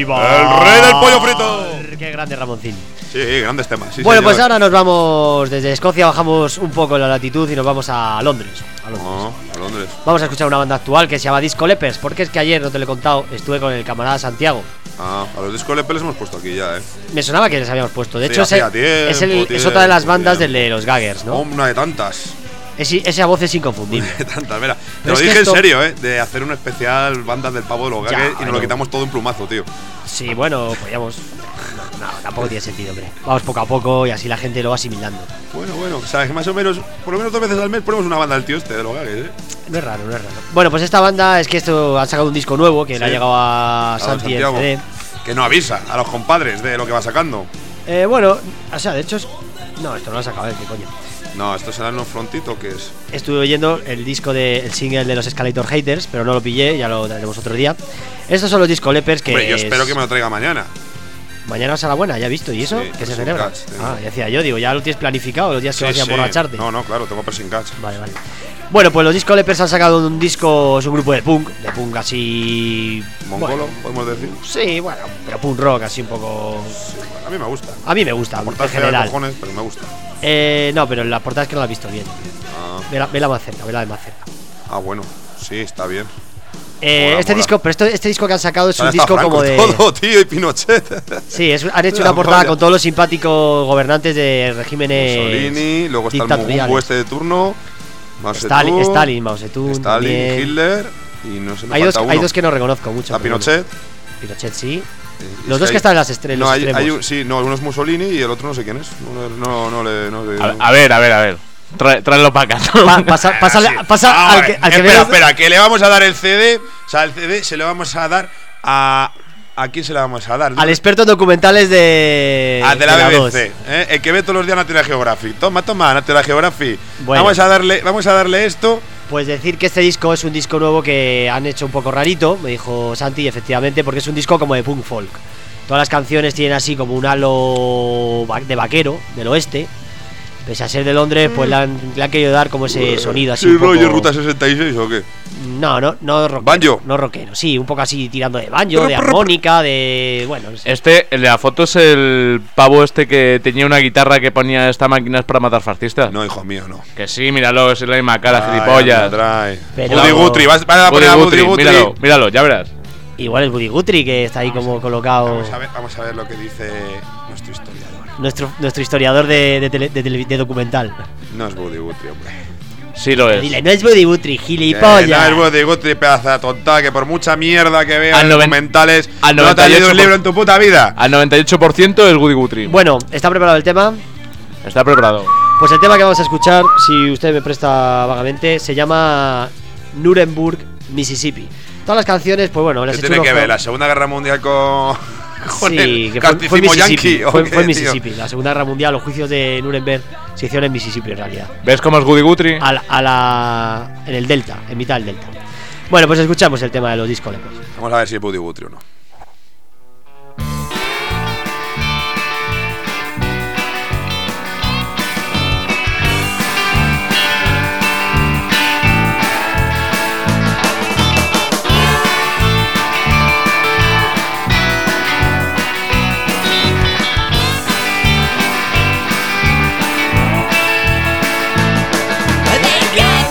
[SPEAKER 1] ¡Viva!
[SPEAKER 2] ¡El rey del pollo frito!
[SPEAKER 1] ¡Qué grande Ramoncín!
[SPEAKER 2] Sí, grandes temas. Sí,
[SPEAKER 1] Bueno,
[SPEAKER 2] señor.
[SPEAKER 1] pues ahora nos vamos desde Escocia, bajamos un poco la latitud y nos vamos a Londres. A Londres.
[SPEAKER 2] No, a Londres.
[SPEAKER 1] Vamos a escuchar una banda actual que se llama Disco Lepers, porque es que ayer, no te lo he contado, estuve con el camarada Santiago.
[SPEAKER 2] Ah, a los Disco Lepers les hemos puesto aquí ya, eh.
[SPEAKER 1] Me sonaba que les habíamos puesto. De
[SPEAKER 2] Sí,
[SPEAKER 1] hecho, es,
[SPEAKER 2] hacía
[SPEAKER 1] el-
[SPEAKER 2] tiempo,
[SPEAKER 1] es, el- es
[SPEAKER 2] tiempo,
[SPEAKER 1] otra de las bandas
[SPEAKER 2] tiempo.
[SPEAKER 1] del de los Gaggers, ¿no?
[SPEAKER 2] Una de tantas.
[SPEAKER 1] Es- esa voz es inconfundible.
[SPEAKER 2] De tantas, mira. Te
[SPEAKER 1] Pero
[SPEAKER 2] lo
[SPEAKER 1] es que
[SPEAKER 2] dije
[SPEAKER 1] esto-
[SPEAKER 2] en serio, eh. De hacer un especial bandas del pavo de los
[SPEAKER 1] Ya,
[SPEAKER 2] gags y nos
[SPEAKER 1] bueno.
[SPEAKER 2] lo quitamos todo en plumazo, tío.
[SPEAKER 1] Sí, bueno, podríamos. No, no, tampoco tiene sentido, hombre. Vamos poco a poco y así la gente lo va asimilando.
[SPEAKER 2] Bueno, bueno, o sea, que más o menos, por lo menos dos veces al mes ponemos una banda del tío este de los gags, eh.
[SPEAKER 1] No es raro, no es raro. Bueno, pues esta banda es que esto han sacado un disco nuevo que le ha
[SPEAKER 2] Sí.
[SPEAKER 1] llegado a
[SPEAKER 2] A don
[SPEAKER 1] Santi en
[SPEAKER 2] Santiago,
[SPEAKER 1] C D.
[SPEAKER 2] que no avisa a los compadres de lo que va sacando.
[SPEAKER 1] Eh, bueno, o sea, de hecho es. No, esto no lo han sacado, ¿eh? ¿Qué coño?
[SPEAKER 2] No, esto será en los frontitos, que es.
[SPEAKER 1] Estuve oyendo el disco de, el single de los Escalator Haters, pero no lo pillé, ya lo traeremos otro día. Estos son los Disco Lepers que.
[SPEAKER 2] Hombre, yo
[SPEAKER 1] es-
[SPEAKER 2] espero que me lo traiga mañana.
[SPEAKER 1] Mañana es a la buena, ya he visto, ¿y eso?
[SPEAKER 2] Sí,
[SPEAKER 1] que se
[SPEAKER 2] pressing
[SPEAKER 1] celebra.
[SPEAKER 2] catch, tengo.
[SPEAKER 1] Ah, ya decía yo, digo, ya lo tienes planificado, los días que vas a emborracharte.
[SPEAKER 2] No, no, claro, tengo pressing catch.
[SPEAKER 1] Vale, vale. Bueno, pues los Disco Lepers han sacado un disco, es un grupo de punk, de punk así.
[SPEAKER 2] Mongolo,
[SPEAKER 1] bueno,
[SPEAKER 2] podemos decir.
[SPEAKER 1] sí, bueno, pero punk rock, así un poco.
[SPEAKER 2] Sí, bueno, a mí me gusta.
[SPEAKER 1] A mí me gusta,
[SPEAKER 2] La
[SPEAKER 1] en
[SPEAKER 2] portada es fea de
[SPEAKER 1] general.
[SPEAKER 2] cojones, pero me gusta.
[SPEAKER 1] Eh, no, pero la portada es que no la has visto bien.
[SPEAKER 2] Ah,
[SPEAKER 1] Vela, vela más cerca, vela de más cerca.
[SPEAKER 2] ah, bueno, sí, está bien.
[SPEAKER 1] Eh,
[SPEAKER 2] Mola,
[SPEAKER 1] este
[SPEAKER 2] mola.
[SPEAKER 1] disco, pero esto- este disco que han sacado es
[SPEAKER 2] Ahora
[SPEAKER 1] un
[SPEAKER 2] está
[SPEAKER 1] disco
[SPEAKER 2] Franco
[SPEAKER 1] como
[SPEAKER 2] y
[SPEAKER 1] de.
[SPEAKER 2] todo, tío, y Pinochet.
[SPEAKER 1] Sí, es- han hecho
[SPEAKER 2] La
[SPEAKER 1] una portada
[SPEAKER 2] polla.
[SPEAKER 1] con todos los simpáticos gobernantes de regímenes.
[SPEAKER 2] Mussolini, luego está el
[SPEAKER 1] dictatoriales.
[SPEAKER 2] Mugumbo este de turno. Mao
[SPEAKER 1] Stalin,
[SPEAKER 2] Zedong,
[SPEAKER 1] Stalin, Mao Zedong.
[SPEAKER 2] Stalin,
[SPEAKER 1] también.
[SPEAKER 2] Hitler. Y no sé, me
[SPEAKER 1] Hay dos,
[SPEAKER 2] falta
[SPEAKER 1] hay
[SPEAKER 2] uno.
[SPEAKER 1] dos que no reconozco mucho.
[SPEAKER 2] Está
[SPEAKER 1] pero
[SPEAKER 2] Pinochet.
[SPEAKER 1] bueno. Pinochet, sí.
[SPEAKER 2] eh,
[SPEAKER 1] Los
[SPEAKER 2] es
[SPEAKER 1] dos que
[SPEAKER 2] hay-
[SPEAKER 1] están en las estre-
[SPEAKER 2] No,
[SPEAKER 1] los
[SPEAKER 2] hay,
[SPEAKER 1] extremos.
[SPEAKER 2] hay un- sí, no, uno es Mussolini y el otro no sé quién es. No, no, no, le. No, le-
[SPEAKER 3] A, a ver, a ver, a ver. Trae- tráelo para acá.
[SPEAKER 1] Pa- pasa pásale-
[SPEAKER 2] Ah, sí.
[SPEAKER 1] pasa
[SPEAKER 2] Ah,
[SPEAKER 1] al
[SPEAKER 2] vale.
[SPEAKER 1] que, al que
[SPEAKER 2] espera,
[SPEAKER 1] menos-
[SPEAKER 2] espera, que le vamos a dar el C D. O sea, el C D se lo vamos a dar a. ¿A quién se lo vamos a dar?
[SPEAKER 1] al experto en documentales de.
[SPEAKER 2] Ah, de la B B
[SPEAKER 1] dos.
[SPEAKER 2] C, ¿eh? El que ve todos los días National Geographic. Toma, toma, National Geographic.
[SPEAKER 1] Bueno.
[SPEAKER 2] Vamos a darle, vamos a darle esto.
[SPEAKER 1] Pues decir que este disco es un disco nuevo que han hecho un poco rarito, me dijo Santi, efectivamente, porque es un disco como de punk folk. Todas las canciones tienen así como un halo va- de vaquero, del oeste. Pese a ser de Londres, pues le han, le han querido dar como ese sonido así
[SPEAKER 2] ¿Sí,
[SPEAKER 1] un poco.
[SPEAKER 2] rollo Ruta sesenta y seis o qué?
[SPEAKER 1] No, no, no rockero.
[SPEAKER 2] Banjo.
[SPEAKER 1] No rockero, sí, un poco así tirando de banjo, de armónica, de. Bueno, no sé.
[SPEAKER 3] Este, el de la foto es el pavo este que tenía una guitarra que ponía esta máquinas para matar fascistas.
[SPEAKER 2] No, hijo mío, no.
[SPEAKER 3] Que sí, míralo, es la misma cara,
[SPEAKER 2] Ay,
[SPEAKER 3] gilipollas.
[SPEAKER 2] anda, trae.
[SPEAKER 1] Pero-
[SPEAKER 2] Woody Guthrie, vas vas a
[SPEAKER 3] Woody
[SPEAKER 2] poner a Woody
[SPEAKER 3] Guthrie,
[SPEAKER 2] Guthrie.
[SPEAKER 3] míralo, míralo, ya verás.
[SPEAKER 1] Igual es Woody Guthrie que está ahí como colocado.
[SPEAKER 2] Vamos a ver, vamos a ver lo que dice nuestro historiador.
[SPEAKER 1] Nuestro, nuestro historiador de, de, tele- de tele- de documental.
[SPEAKER 2] No es Woody Guthrie, hombre.
[SPEAKER 3] Sí lo es.
[SPEAKER 1] Dile, no es Woody Guthrie,
[SPEAKER 2] Que
[SPEAKER 1] gilipollas.
[SPEAKER 2] no es Woody Guthrie, pedazo de tonta, que por mucha mierda que veas
[SPEAKER 3] Al
[SPEAKER 2] en
[SPEAKER 3] noven-
[SPEAKER 2] documentales,
[SPEAKER 3] al
[SPEAKER 2] no te has
[SPEAKER 3] noventa y
[SPEAKER 2] leído
[SPEAKER 3] ocho
[SPEAKER 2] un
[SPEAKER 3] por-
[SPEAKER 2] libro en tu puta vida.
[SPEAKER 3] Al noventa y ocho por ciento es Woody Guthrie.
[SPEAKER 1] Bueno, ¿está preparado el tema?
[SPEAKER 3] Está preparado.
[SPEAKER 1] Pues el tema que vamos a escuchar, si usted me presta vagamente, se llama Nuremberg, Mississippi. Todas las canciones, pues bueno, las
[SPEAKER 2] ¿Qué
[SPEAKER 1] he hecho
[SPEAKER 2] tiene
[SPEAKER 1] un
[SPEAKER 2] que
[SPEAKER 1] ojo.
[SPEAKER 2] ver la Segunda Guerra Mundial con, con
[SPEAKER 1] Sí,
[SPEAKER 2] el
[SPEAKER 1] que fue, fue en
[SPEAKER 2] casticismo
[SPEAKER 1] Mississippi.
[SPEAKER 2] yanqui? ¿o
[SPEAKER 1] Fue,
[SPEAKER 2] qué,
[SPEAKER 1] fue en
[SPEAKER 2] tío?
[SPEAKER 1] Mississippi. La Segunda Guerra Mundial, los juicios de Nuremberg se hicieron en Mississippi en realidad.
[SPEAKER 3] ¿Ves cómo es Woody Guthrie?
[SPEAKER 1] A la, a la- en el Delta, en mitad del Delta. Bueno, pues escuchamos el tema de los Disco Lepers.
[SPEAKER 2] Vamos a ver si es Woody Guthrie o no.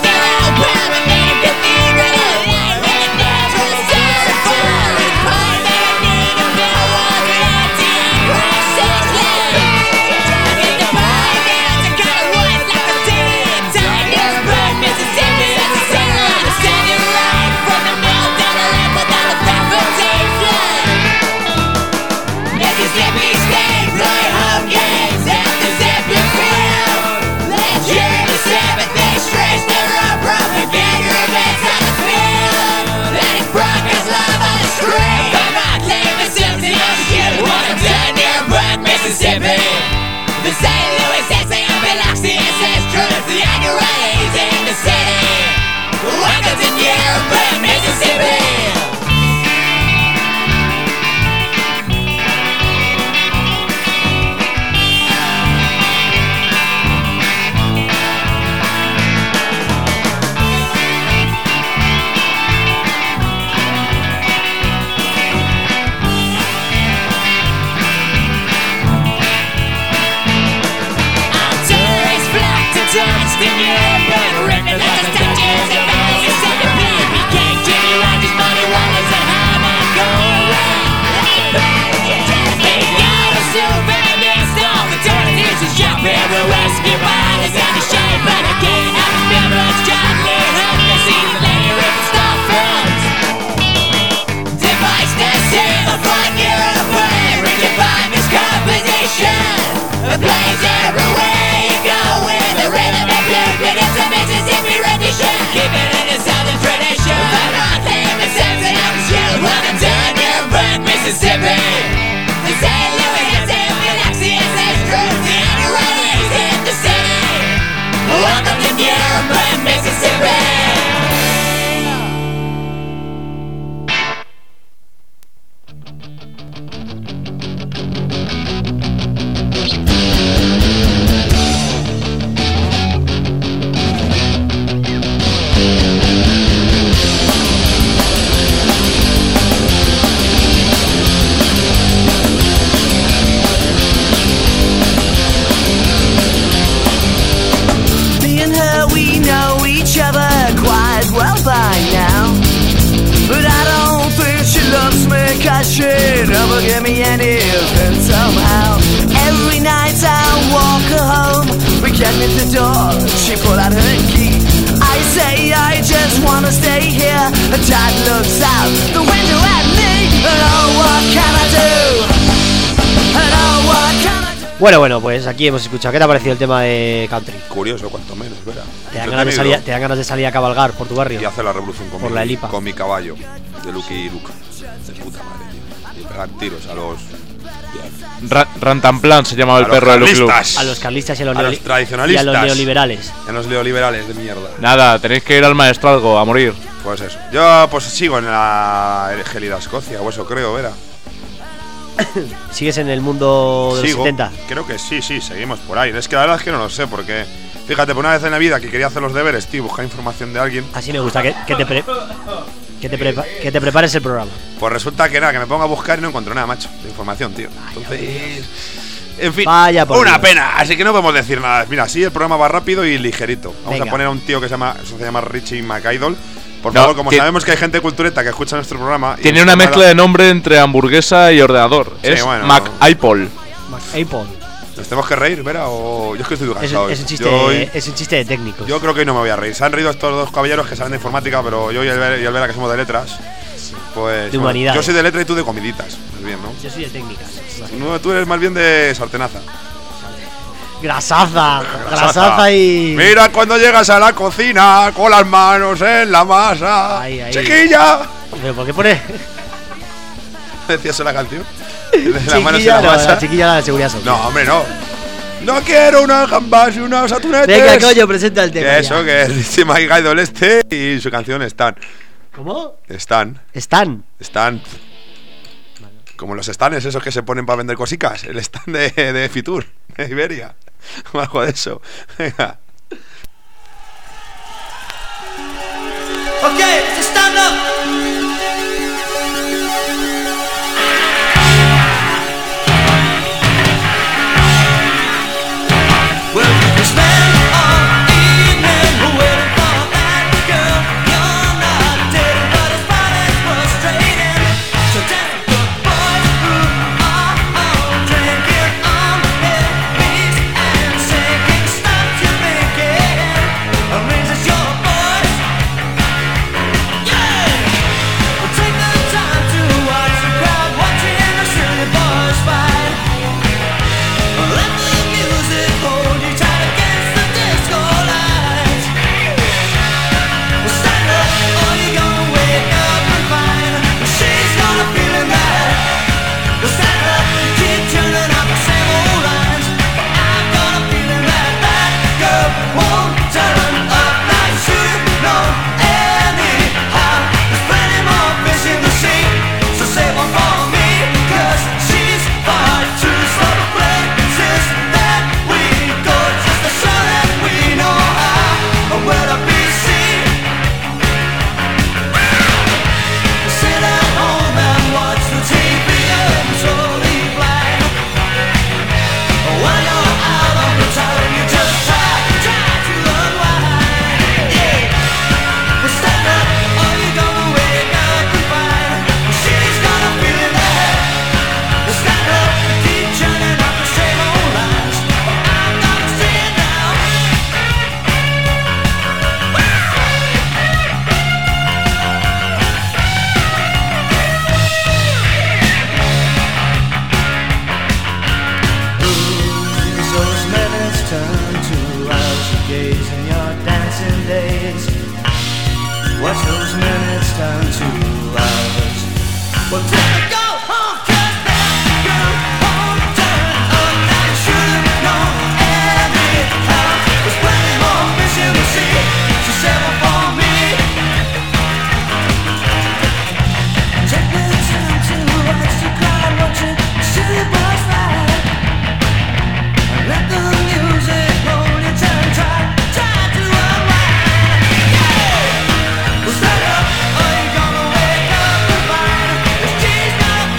[SPEAKER 7] They got their own permanent cathedral, and when it does, it's just a falling,
[SPEAKER 4] that should never give me any fun somehow. Every night I walk her home, we get me the door, she pulled out her key. I say I just wanna stay here. Dad looks out the window at me. And oh, what can I do? And oh, what can I do?
[SPEAKER 1] Bueno, bueno, pues aquí hemos escuchado. ¿Qué te ha parecido el tema de country?
[SPEAKER 2] Curioso, cuanto menos, ¿verdad?
[SPEAKER 1] ¿Te dan, ganas de salir, ¿Te dan ganas de salir a cabalgar por tu barrio?
[SPEAKER 2] Y hacer la revolución con,
[SPEAKER 1] Por
[SPEAKER 2] mi,
[SPEAKER 1] la Elipa.
[SPEAKER 2] con mi caballo, de Lucky Luke. De puta madre, tío. Y pegar tiros a los...
[SPEAKER 3] Ra Rantanplan se llamaba
[SPEAKER 2] A
[SPEAKER 3] el
[SPEAKER 2] los
[SPEAKER 3] perro de Lucky Luke.
[SPEAKER 2] carlistas.
[SPEAKER 1] A los carlistas y a los,
[SPEAKER 2] A los
[SPEAKER 1] neoli- y
[SPEAKER 2] tradicionalistas.
[SPEAKER 1] a los neoliberales.
[SPEAKER 2] En los neoliberales de mierda.
[SPEAKER 3] Nada, tenéis que ir al maestrazgo a morir.
[SPEAKER 2] Pues eso. Yo pues sigo en la gélida Escocia, o eso creo, Vera.
[SPEAKER 1] ¿Sigues en el mundo de los
[SPEAKER 2] Sigo.
[SPEAKER 1] setenta?
[SPEAKER 2] Creo que sí, sí, seguimos por ahí. Es que la verdad es que no lo sé, porque fíjate, por una vez en la vida que quería hacer los deberes, tío, buscar información de alguien.
[SPEAKER 1] Así me gusta, que, que, te, pre- que, te, prepa- que te prepares el programa.
[SPEAKER 2] Pues resulta que nada, que me pongo a buscar y no encuentro nada, macho, de información, tío. Entonces, en fin,
[SPEAKER 1] Vaya por
[SPEAKER 2] una
[SPEAKER 1] Dios.
[SPEAKER 2] pena. Así que no podemos decir nada. Mira, sí, el programa va rápido y ligerito. Vamos
[SPEAKER 1] Venga.
[SPEAKER 2] a poner a un tío que se llama, se llama Richie McIdol. Por
[SPEAKER 3] No,
[SPEAKER 2] favor, como
[SPEAKER 3] ti-
[SPEAKER 2] sabemos que hay gente cultureta que escucha nuestro programa. y
[SPEAKER 3] Tiene
[SPEAKER 2] nos
[SPEAKER 3] una
[SPEAKER 2] manda-
[SPEAKER 3] mezcla de nombre entre hamburguesa y ordenador.
[SPEAKER 2] Sí,
[SPEAKER 3] es
[SPEAKER 2] bueno.
[SPEAKER 3] McIpol.
[SPEAKER 1] Apple.
[SPEAKER 2] ¿Nos tenemos que reír, Vera? O yo es que estoy
[SPEAKER 1] Es,
[SPEAKER 2] cansado.
[SPEAKER 1] es un chiste,
[SPEAKER 2] Yo hoy-
[SPEAKER 1] es un chiste de técnicos.
[SPEAKER 2] Yo creo que hoy no me voy a reír. Se han reído estos dos caballeros que saben de informática, pero yo y el Vera, y el Vera que somos de letras, pues...
[SPEAKER 1] De humanidades.
[SPEAKER 2] Yo soy de letra y tú de comiditas. Más bien, ¿no?
[SPEAKER 1] Yo soy de técnicas.
[SPEAKER 2] No, tú eres más bien de sartenaza.
[SPEAKER 1] Grasaza, grasaza y.
[SPEAKER 2] Mira cuando llegas a la cocina con las manos en la masa.
[SPEAKER 1] Ay, ay.
[SPEAKER 2] ¡Chiquilla!
[SPEAKER 1] ¿Pero por qué pone?
[SPEAKER 2] ¿Decías la canción? De las manos en
[SPEAKER 1] Chiquilla,
[SPEAKER 2] la
[SPEAKER 1] no,
[SPEAKER 2] masa.
[SPEAKER 1] la chiquilla la de seguridad social.
[SPEAKER 2] No, hombre, no. No quiero unas gambas y unos atunetes.
[SPEAKER 5] Venga, coño, presenta el tema.
[SPEAKER 2] Que
[SPEAKER 5] ya.
[SPEAKER 2] eso, que es Richie McIdol este y su canción Stan.
[SPEAKER 1] ¿Cómo?
[SPEAKER 2] Stan.
[SPEAKER 1] Están.
[SPEAKER 2] Stan. Como los stands esos que se ponen para vender cosicas. El stand de, de Fitur, de Iberia. O algo de eso. Venga.
[SPEAKER 4] Okay, so stand up. Well, you can spend all evening waiting for that girl. You're not dating, but it's probably frustrating. So tell the boys who are all drinking on their knees and singing, stop your thinking, raises your voice. Yeah! Well, take the time to watch the crowd watching the silly boys fight. Let the music hold you tight against the disco lights. Well, stand up or you're gonna wake up and find she's gonna feel it bad. Well, stand up, keep turning up the same old lines. I've got a feeling that that girl won't turn up like should've known anyhow. There's plenty more fish in the sea, so save one for me, 'cause she's far too slow to places that we go. Just to show that we know how well to be seen. Sit at home and watch the T V and slowly blind. While you're out on the town, you just try, try to unwind. Yeah. Well, stand up or you're gonna wake up and find she's gonna feel it bad. Well, stand up, keep turning up the same old lines. I've gotta see it now. These those minutes turn to hours of gaze in your dancing days. Watch those minutes turn to hours. Well, take the go home, 'cause that girl won't turn up like you should've known anyhow. There's plenty more fish in the sea, so settle for me. Take the time to watch the crowd watching the silly boys fight. Let the music hold you tight, try, try to unwind. Yeah! Well, stand up, or you're gonna wake up and find that she's gonna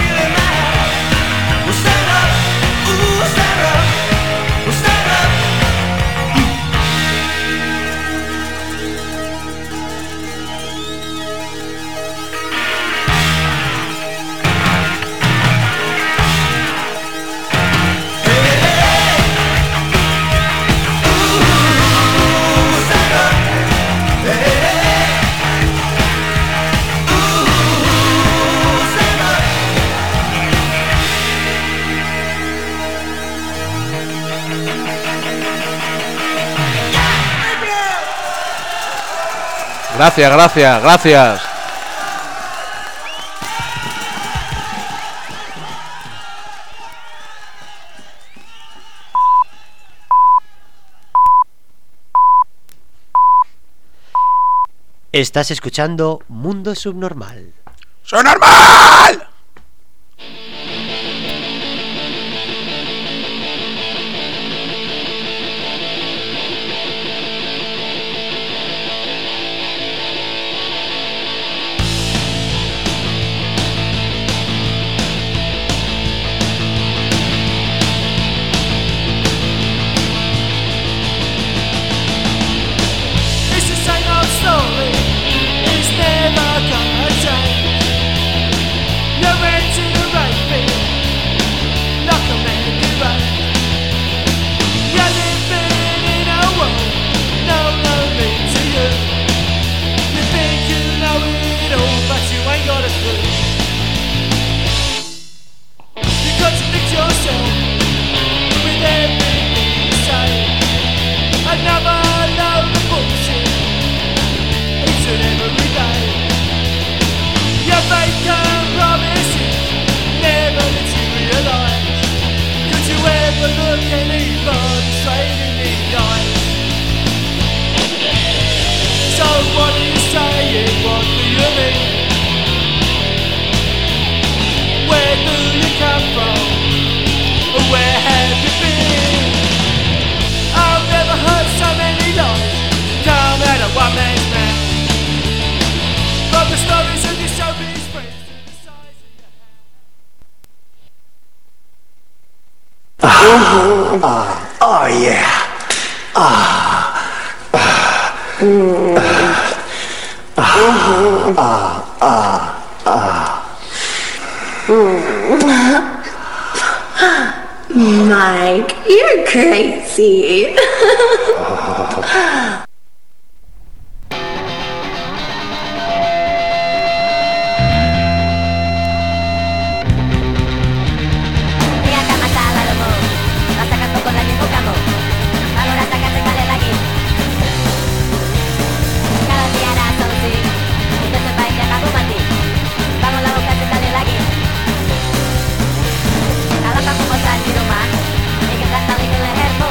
[SPEAKER 3] Gracias, gracias, gracias.
[SPEAKER 1] Estás escuchando Mundo Subnormal.
[SPEAKER 2] ¡Soy normal!
[SPEAKER 4] It's the same old story. It's never gonna change. You're into the right thing, like a man in right. You're living in a world no lonely to you. You think you know it all, but you ain't got a clue. You contradict yourself with everything you say. Another load of bullshit. It's an every day. You make a promises, never materialize. Could you ever look anybody straight in the eyes? So what are you saying? What do you mean? Where do you come from? Where have you been? I've never heard so many lies come out of one man's mouth. From the stories of your showbiz friends to the size of your
[SPEAKER 7] Oh yeah.
[SPEAKER 8] Mike, you're crazy.
[SPEAKER 6] Lihat kan masalah demo, rasakan pukul lagi kamu, lalu rasakan sekali lagi. Kalau tiada solusi, itu sebaiknya kamu mati. Kamu lakukan sekali lagi. Kalau kamu bosan di rumah, ikatkan tali ke lehermu.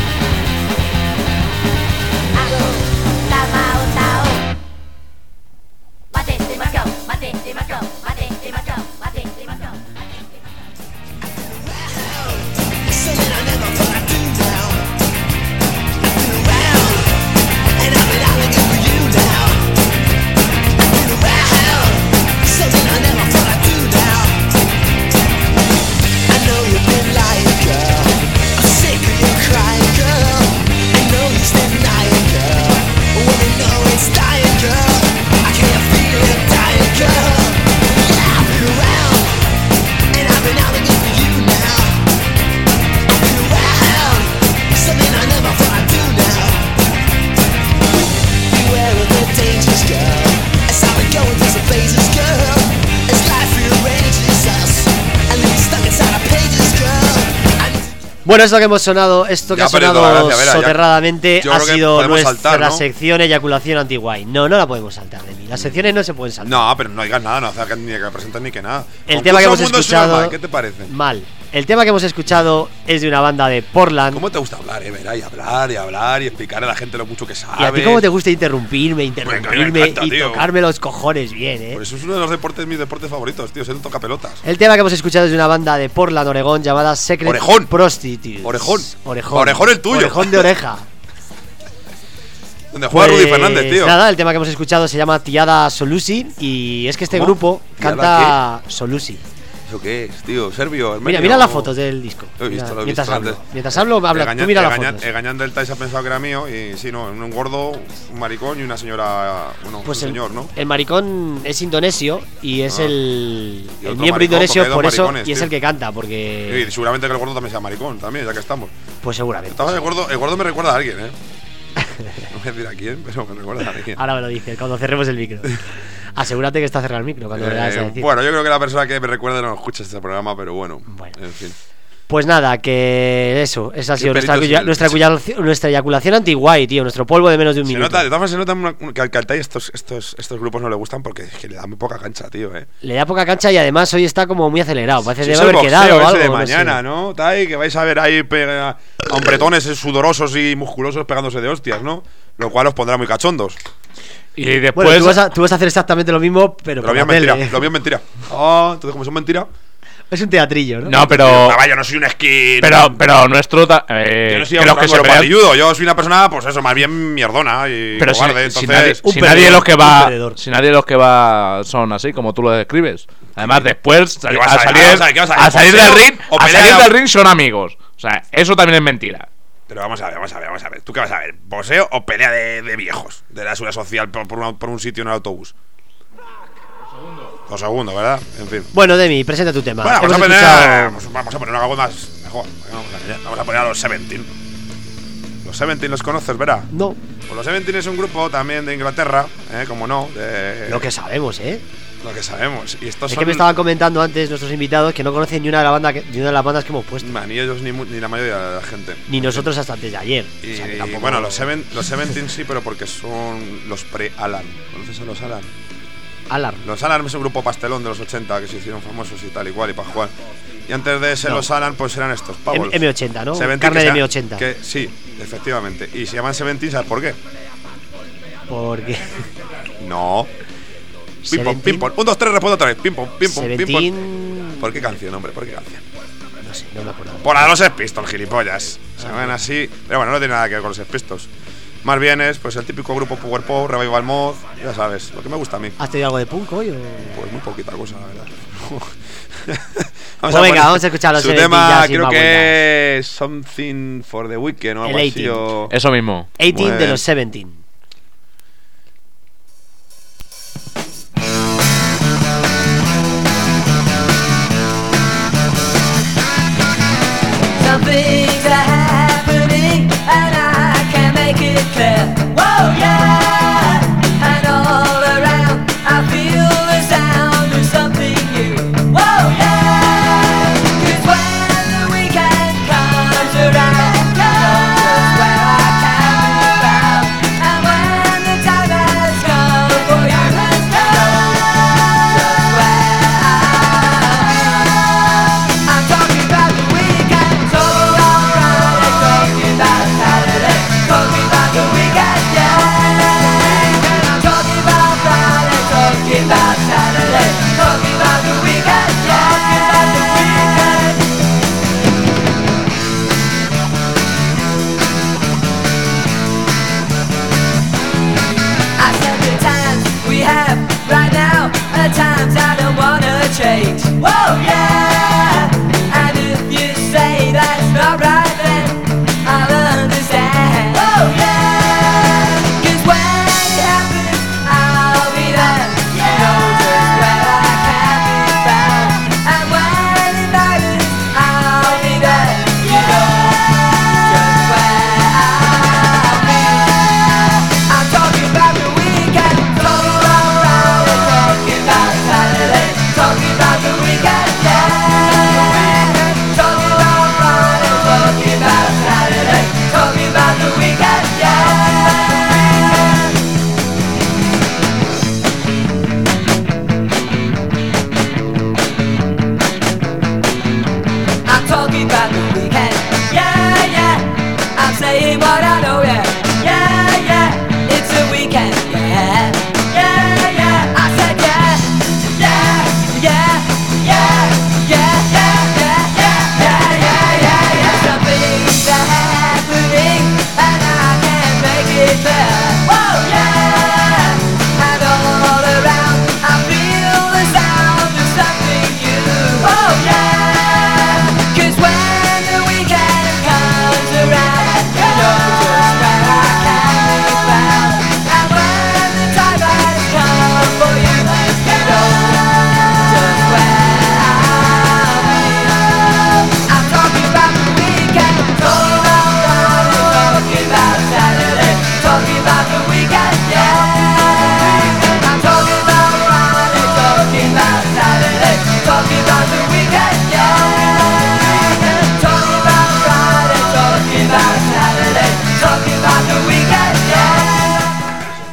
[SPEAKER 6] Aku tak mau tahu. Mati di Moskow, mati di Moskow, mati di Moskow, mati di Moskow.
[SPEAKER 4] something I never thought I'd do now. I've been around, and I've been out looking for you now. I've been around, something I never thought I'd do now. I know you've been lying, girl. I'm sick of you crying, girl. I know you're denying, girl. When you know it's dying, girl, I can't feel it dying, girl. Yeah, I've been around, and I've been out looking for you now. Something I never thought I'd do now. Beware of the dangers, girl. As I've been going through some phases, girl. As life rearranges us and leaves stuck inside our pages, girl. I need to get
[SPEAKER 1] Bueno, esto que hemos sonado, esto que
[SPEAKER 2] Ya,
[SPEAKER 1] ha
[SPEAKER 2] pero
[SPEAKER 1] sonado
[SPEAKER 2] toda gracia, verá, ya-
[SPEAKER 1] soterradamente
[SPEAKER 2] yo
[SPEAKER 1] ha
[SPEAKER 2] creo que
[SPEAKER 1] sido
[SPEAKER 2] podemos
[SPEAKER 1] nuestra
[SPEAKER 2] saltar, ¿no?
[SPEAKER 1] sección eyaculación anti-guay. No, no la podemos saltar de mí. Las secciones no se pueden saltar.
[SPEAKER 2] No, pero no digas nada, no hace que ni que presentes ni que nada.
[SPEAKER 1] El tema que hemos
[SPEAKER 2] Concurso Mundo
[SPEAKER 1] escuchado.
[SPEAKER 2] Subnormal, ¿qué te parece?
[SPEAKER 1] Mal. El tema que hemos escuchado es de una banda de Portland.
[SPEAKER 2] ¿Cómo te gusta hablar, eh, Vera? Y hablar, y hablar, y explicar a la gente lo mucho que sabes.
[SPEAKER 1] Y a ti cómo te gusta interrumpirme, interrumpirme
[SPEAKER 2] me encanta,
[SPEAKER 1] y
[SPEAKER 2] tío.
[SPEAKER 1] tocarme los cojones bien, eh.
[SPEAKER 2] Pues eso es uno de los deportes, mis deportes favoritos, tío. Ser un tocapelotas.
[SPEAKER 1] El tema que hemos escuchado es de una banda de Portland, Oregón, llamada Secret
[SPEAKER 2] Orejón.
[SPEAKER 1] Prostitutes.
[SPEAKER 2] Orejón.
[SPEAKER 1] Orejón.
[SPEAKER 2] Orejón el tuyo.
[SPEAKER 1] Orejón de oreja.
[SPEAKER 2] Donde juega Rudy
[SPEAKER 1] Pues,
[SPEAKER 2] Fernández, tío.
[SPEAKER 1] Nada, el tema que hemos escuchado se llama Tiada Solusi. Y es que este
[SPEAKER 2] ¿Cómo?
[SPEAKER 1] grupo
[SPEAKER 2] ¿Tiada
[SPEAKER 1] canta Solusi.
[SPEAKER 2] ¿Eso qué es, tío? ¿Serbio?
[SPEAKER 1] Mira,
[SPEAKER 2] armenio?
[SPEAKER 1] mira las fotos del disco.
[SPEAKER 2] Lo he visto,
[SPEAKER 1] Mira,
[SPEAKER 2] lo he
[SPEAKER 1] mientras
[SPEAKER 2] visto
[SPEAKER 1] hablo.
[SPEAKER 2] antes.
[SPEAKER 1] Mientras hablo, habla.
[SPEAKER 2] Egañan-
[SPEAKER 1] Tú mira las
[SPEAKER 2] Egañan-
[SPEAKER 1] fotos.
[SPEAKER 2] Egañan del Tais ha pensado que era mío. Y sí, no, un gordo, un maricón y una señora. Bueno,
[SPEAKER 1] Pues
[SPEAKER 2] un
[SPEAKER 1] el,
[SPEAKER 2] señor, ¿no?
[SPEAKER 1] el maricón es indonesio y es
[SPEAKER 2] Ah.
[SPEAKER 1] el,
[SPEAKER 2] Y
[SPEAKER 1] el
[SPEAKER 2] otro
[SPEAKER 1] miembro
[SPEAKER 2] maricón,
[SPEAKER 1] indonesio
[SPEAKER 2] porque hay
[SPEAKER 1] por
[SPEAKER 2] dos
[SPEAKER 1] eso
[SPEAKER 2] maricones,
[SPEAKER 1] y es
[SPEAKER 2] tío.
[SPEAKER 1] el que canta porque
[SPEAKER 2] Y seguramente que el gordo también sea maricón, también, ya que estamos.
[SPEAKER 1] pues seguramente.
[SPEAKER 2] Estaba el gordo, el gordo me recuerda a alguien, ¿eh? No voy a decir a quién, pero me recuerda a alguien.
[SPEAKER 1] Ahora me lo dices cuando cerremos el micro. Asegúrate que está cerrado el micro cuando
[SPEAKER 2] Eh,
[SPEAKER 1] le das a decir.
[SPEAKER 2] bueno, yo creo que la persona que me recuerde no escucha este programa, pero bueno,
[SPEAKER 1] Bueno.
[SPEAKER 2] en fin.
[SPEAKER 1] Pues nada, que eso, esa ha sido
[SPEAKER 2] Qué
[SPEAKER 1] nuestra,
[SPEAKER 2] peritos
[SPEAKER 1] cuya-
[SPEAKER 2] el-
[SPEAKER 1] nuestra, cuya- nuestra eyaculación anti-guay, tío, nuestro polvo de menos de un
[SPEAKER 2] Se
[SPEAKER 1] minuto.
[SPEAKER 2] nota, de todas formas se nota una- una- que al Altai estos, estos, estos grupos no le gustan porque es que le da muy poca cancha, tío, eh.
[SPEAKER 1] Le da poca cancha y además hoy está como muy acelerado, parece
[SPEAKER 2] Sí,
[SPEAKER 1] que
[SPEAKER 2] es
[SPEAKER 1] debe
[SPEAKER 2] el
[SPEAKER 1] haber
[SPEAKER 2] boxeo
[SPEAKER 1] quedado o
[SPEAKER 2] ese
[SPEAKER 1] algo,
[SPEAKER 2] de
[SPEAKER 1] no
[SPEAKER 2] mañana,
[SPEAKER 1] sé.
[SPEAKER 2] ¿no? Tai, que vais a ver ahí pega- a hombretones sudorosos y musculosos pegándose de hostias, ¿no? Lo cual os pondrá muy cachondos.
[SPEAKER 3] Y después.
[SPEAKER 1] Bueno, tú vas, a, tú vas a hacer exactamente lo mismo, pero
[SPEAKER 2] Lo
[SPEAKER 1] con
[SPEAKER 2] mío es
[SPEAKER 1] la
[SPEAKER 2] mentira,
[SPEAKER 1] tele.
[SPEAKER 2] lo mío es mentira. Ah, entonces como son mentira.
[SPEAKER 1] Es un teatrillo, ¿no?
[SPEAKER 3] No, pero.
[SPEAKER 2] Ah, yo no soy un esquí.
[SPEAKER 3] Pero, pero nuestro. ta- Eh,
[SPEAKER 2] Yo no soy
[SPEAKER 3] que
[SPEAKER 2] un
[SPEAKER 3] los que se
[SPEAKER 2] rango
[SPEAKER 3] pelean-
[SPEAKER 2] palilludo, yo soy una persona, pues eso, más bien mierdona y
[SPEAKER 3] Pero si,
[SPEAKER 2] cobarde,
[SPEAKER 3] si
[SPEAKER 2] entonces.
[SPEAKER 3] nadie,
[SPEAKER 1] un
[SPEAKER 3] si
[SPEAKER 1] perdedor,
[SPEAKER 3] nadie de los que
[SPEAKER 1] un
[SPEAKER 3] va.
[SPEAKER 1] perdedor.
[SPEAKER 3] Si nadie de los que va son así, como tú lo describes. Además, después, sali-
[SPEAKER 2] ¿Qué vas
[SPEAKER 3] al
[SPEAKER 2] a-
[SPEAKER 3] salir,
[SPEAKER 2] qué vas a- qué vas a-
[SPEAKER 3] al salir
[SPEAKER 2] boxeo
[SPEAKER 3] del ring,
[SPEAKER 2] o
[SPEAKER 3] al
[SPEAKER 2] pelea?
[SPEAKER 3] salir del ring son amigos. O sea, eso también es mentira.
[SPEAKER 2] Pero vamos a ver, vamos a ver, vamos a ver. ¿Tú qué vas a ver? ¿Boxeo o pelea de, de viejos? De la seguridad social por, por, una- por un sitio en el autobús. Dos segundos, ¿verdad? En fin.
[SPEAKER 1] Bueno, Demi, presenta tu tema.
[SPEAKER 2] Bueno, vamos a,
[SPEAKER 1] Hemos
[SPEAKER 2] poner,
[SPEAKER 1] escuchado-
[SPEAKER 2] vamos, vamos a poner algo más mejor. Vamos a, vamos a poner a los Seventeen. Los Seventeen los conoces, ¿verdad?
[SPEAKER 1] No,
[SPEAKER 2] Pues los Seventeen es un grupo también de Inglaterra, ¿eh? Como no, de
[SPEAKER 1] lo que sabemos, ¿eh?
[SPEAKER 2] lo que sabemos. Y estos
[SPEAKER 1] Es
[SPEAKER 2] son
[SPEAKER 1] que me estaban comentando antes nuestros invitados que no conocen ni una de, la banda que- ni una de las bandas que hemos puesto.
[SPEAKER 2] Man, ni ellos ni, mu- ni la mayoría de la gente.
[SPEAKER 1] Ni nosotros hasta antes de ayer.
[SPEAKER 2] Y,
[SPEAKER 1] O sea, que
[SPEAKER 2] y
[SPEAKER 1] tampoco-
[SPEAKER 2] bueno, los, seven, los Seventeen sí, pero porque son los pre-Alan. ¿Conoces a los Alan?
[SPEAKER 1] Alarm.
[SPEAKER 2] Los Alan es un grupo pastelón de los ochenta que se hicieron famosos y tal y cual y para jugar. Y antes de ser
[SPEAKER 1] No.
[SPEAKER 2] los Alan, pues eran estos, pavos.
[SPEAKER 1] M- M80, ¿no?
[SPEAKER 2] Seventeen,
[SPEAKER 1] Carne
[SPEAKER 2] que
[SPEAKER 1] de
[SPEAKER 2] sea-
[SPEAKER 1] M ochenta.
[SPEAKER 2] Que, sí, efectivamente. Y se llaman Seventeen, ¿sabes por qué?
[SPEAKER 1] Porque.
[SPEAKER 2] No. Pim pom,
[SPEAKER 1] Seventeen.
[SPEAKER 2] pim pom. Un, dos, tres, respondo otra vez. Pim pom, pim pom, pim pom.
[SPEAKER 1] Seventeen.
[SPEAKER 2] ¿Por qué canción, hombre? ¿Por qué canción?
[SPEAKER 1] No sé, no me acuerdo.
[SPEAKER 2] Por la de los Sex Pistols, gilipollas. Se llaman así. Pero bueno, no tiene nada que ver con los Sex Pistols. Más bien es pues el típico grupo Power Pop, Revival Mod, ya sabes, lo que me gusta a mí.
[SPEAKER 1] ¿Has tenido algo de punk hoy o...?
[SPEAKER 2] Pues muy poquita cosa, la verdad.
[SPEAKER 1] Pues venga,
[SPEAKER 2] poner
[SPEAKER 1] vamos a escuchar a los
[SPEAKER 2] su
[SPEAKER 1] Seventeen
[SPEAKER 2] tema,
[SPEAKER 1] ya sin
[SPEAKER 2] creo
[SPEAKER 1] más
[SPEAKER 2] que es Something for the Weekend o algo
[SPEAKER 1] El
[SPEAKER 2] así.
[SPEAKER 1] eighteen.
[SPEAKER 2] O...
[SPEAKER 3] Eso mismo.
[SPEAKER 1] eighteen de
[SPEAKER 2] Bueno.
[SPEAKER 1] los Seventeen.
[SPEAKER 4] Some things are happening and I can't make it clear. Whoa, yeah! And all around I feel the sound of something new. Whoa, yeah! 'Cause when the weekend comes around, I know just where I can be found. And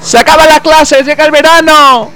[SPEAKER 3] ¡Se acaba la clase! ¡Llega el verano!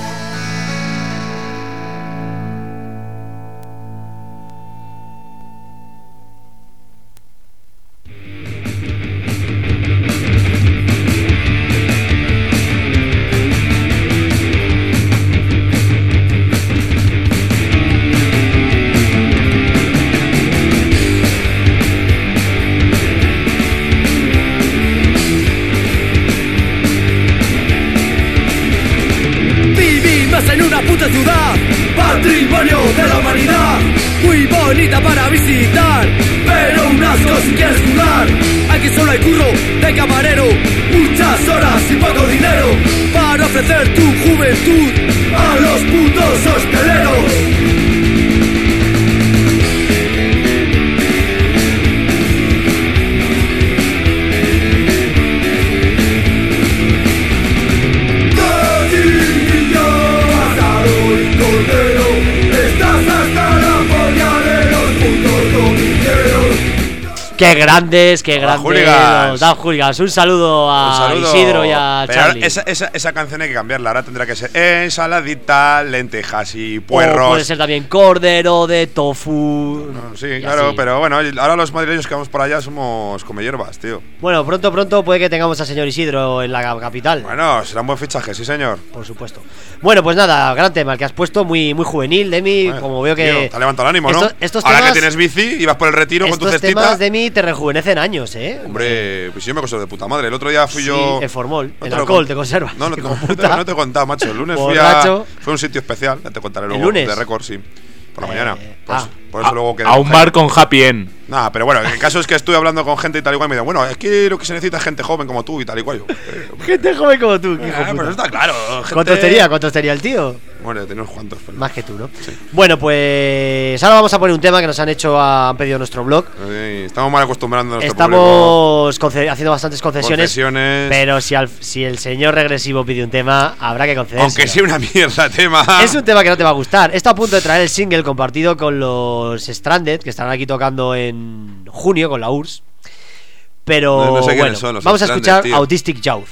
[SPEAKER 4] En una puta ciudad, patrimonio de la humanidad, muy bonita para visitar, pero un asco si quieres jugar. Aquí solo hay curro de camarero, muchas horas y poco dinero para ofrecer tu juventud a los putos hosteleros.
[SPEAKER 1] Qué grandes, qué
[SPEAKER 2] Hola,
[SPEAKER 1] grandes
[SPEAKER 2] hooligans.
[SPEAKER 1] los Dan Hooligans. Un saludo a
[SPEAKER 2] Un saludo.
[SPEAKER 1] Isidro y a
[SPEAKER 2] Pero
[SPEAKER 1] Charlie.
[SPEAKER 2] esa, esa, esa canción hay que cambiarla. Ahora tendrá que ser ensaladita, lentejas y
[SPEAKER 1] O
[SPEAKER 2] puerros.
[SPEAKER 1] puede ser también cordero de tofu.
[SPEAKER 2] No, sí,
[SPEAKER 1] y
[SPEAKER 2] claro,
[SPEAKER 1] así.
[SPEAKER 2] pero bueno, ahora los madrileños que vamos por allá somos come hierbas, tío.
[SPEAKER 1] Bueno, pronto, pronto puede que tengamos al señor Isidro en la capital.
[SPEAKER 2] Bueno, será un buen fichaje, sí, señor.
[SPEAKER 1] Por supuesto. Bueno, pues nada, gran tema el que has puesto, muy, muy juvenil, Demi.
[SPEAKER 2] Bueno,
[SPEAKER 1] como veo que.
[SPEAKER 2] tío, te ha levantado el ánimo, ¿no?
[SPEAKER 1] Estos- estos
[SPEAKER 2] ahora
[SPEAKER 1] temas-
[SPEAKER 2] que tienes bici y vas por el retiro con tu
[SPEAKER 1] Estos
[SPEAKER 2] cestita.
[SPEAKER 1] temas, Demi, te rejuvenecen años, ¿eh?
[SPEAKER 2] Hombre, pues yo me conservo de puta madre. El otro día fui
[SPEAKER 1] Sí,
[SPEAKER 2] yo.
[SPEAKER 1] el formol,
[SPEAKER 2] No
[SPEAKER 1] el
[SPEAKER 2] te lo
[SPEAKER 1] alcohol
[SPEAKER 2] con-
[SPEAKER 1] te conserva.
[SPEAKER 2] No, no, te,
[SPEAKER 1] Hijo
[SPEAKER 2] no, te,
[SPEAKER 1] puta.
[SPEAKER 2] no te he contado, macho. El lunes fui a.
[SPEAKER 1] Borracho.
[SPEAKER 2] Fue a un sitio especial, ya te contaré luego.
[SPEAKER 1] lunes?
[SPEAKER 2] De récord, sí. Por la
[SPEAKER 1] Eh,
[SPEAKER 2] mañana. Pues,
[SPEAKER 1] ah.
[SPEAKER 2] por eso
[SPEAKER 3] A,
[SPEAKER 2] luego quedé
[SPEAKER 3] a
[SPEAKER 2] con
[SPEAKER 3] un
[SPEAKER 2] gente.
[SPEAKER 3] bar con happy end.
[SPEAKER 2] Nada, pero bueno, el caso es que estuve hablando con gente y tal y cual. Y me dijo, bueno, es que lo que se necesita es gente joven como tú y tal y cual. Yo, eh,
[SPEAKER 1] Gente joven como tú, que hijo
[SPEAKER 2] ah,
[SPEAKER 1] puta.
[SPEAKER 2] pues está claro. gente-
[SPEAKER 1] ¿Cuántos tenía? ¿Cuántos tenía el tío?
[SPEAKER 2] Bueno, tenía unos cuantos. Pero
[SPEAKER 1] Más que tú, ¿no? Bueno, pues ahora vamos a poner un tema que nos han hecho, a- han pedido nuestro blog.
[SPEAKER 2] Sí, estamos mal acostumbrando a nuestro
[SPEAKER 1] Estamos conce- haciendo bastantes concesiones,
[SPEAKER 2] Concesiones.
[SPEAKER 1] pero si, al- si el señor regresivo pide un tema, habrá que conceder.
[SPEAKER 2] Aunque sea una mierda tema.
[SPEAKER 1] Es un tema que no te va a gustar. Está a punto de traer el single compartido con los Stranded, que estarán aquí tocando en junio con la U R S S. Pero
[SPEAKER 2] No- no sé quiénes
[SPEAKER 1] bueno,
[SPEAKER 2] son los
[SPEAKER 1] vamos a
[SPEAKER 2] Stranded,
[SPEAKER 1] escuchar
[SPEAKER 2] tío.
[SPEAKER 1] Autistic Youth.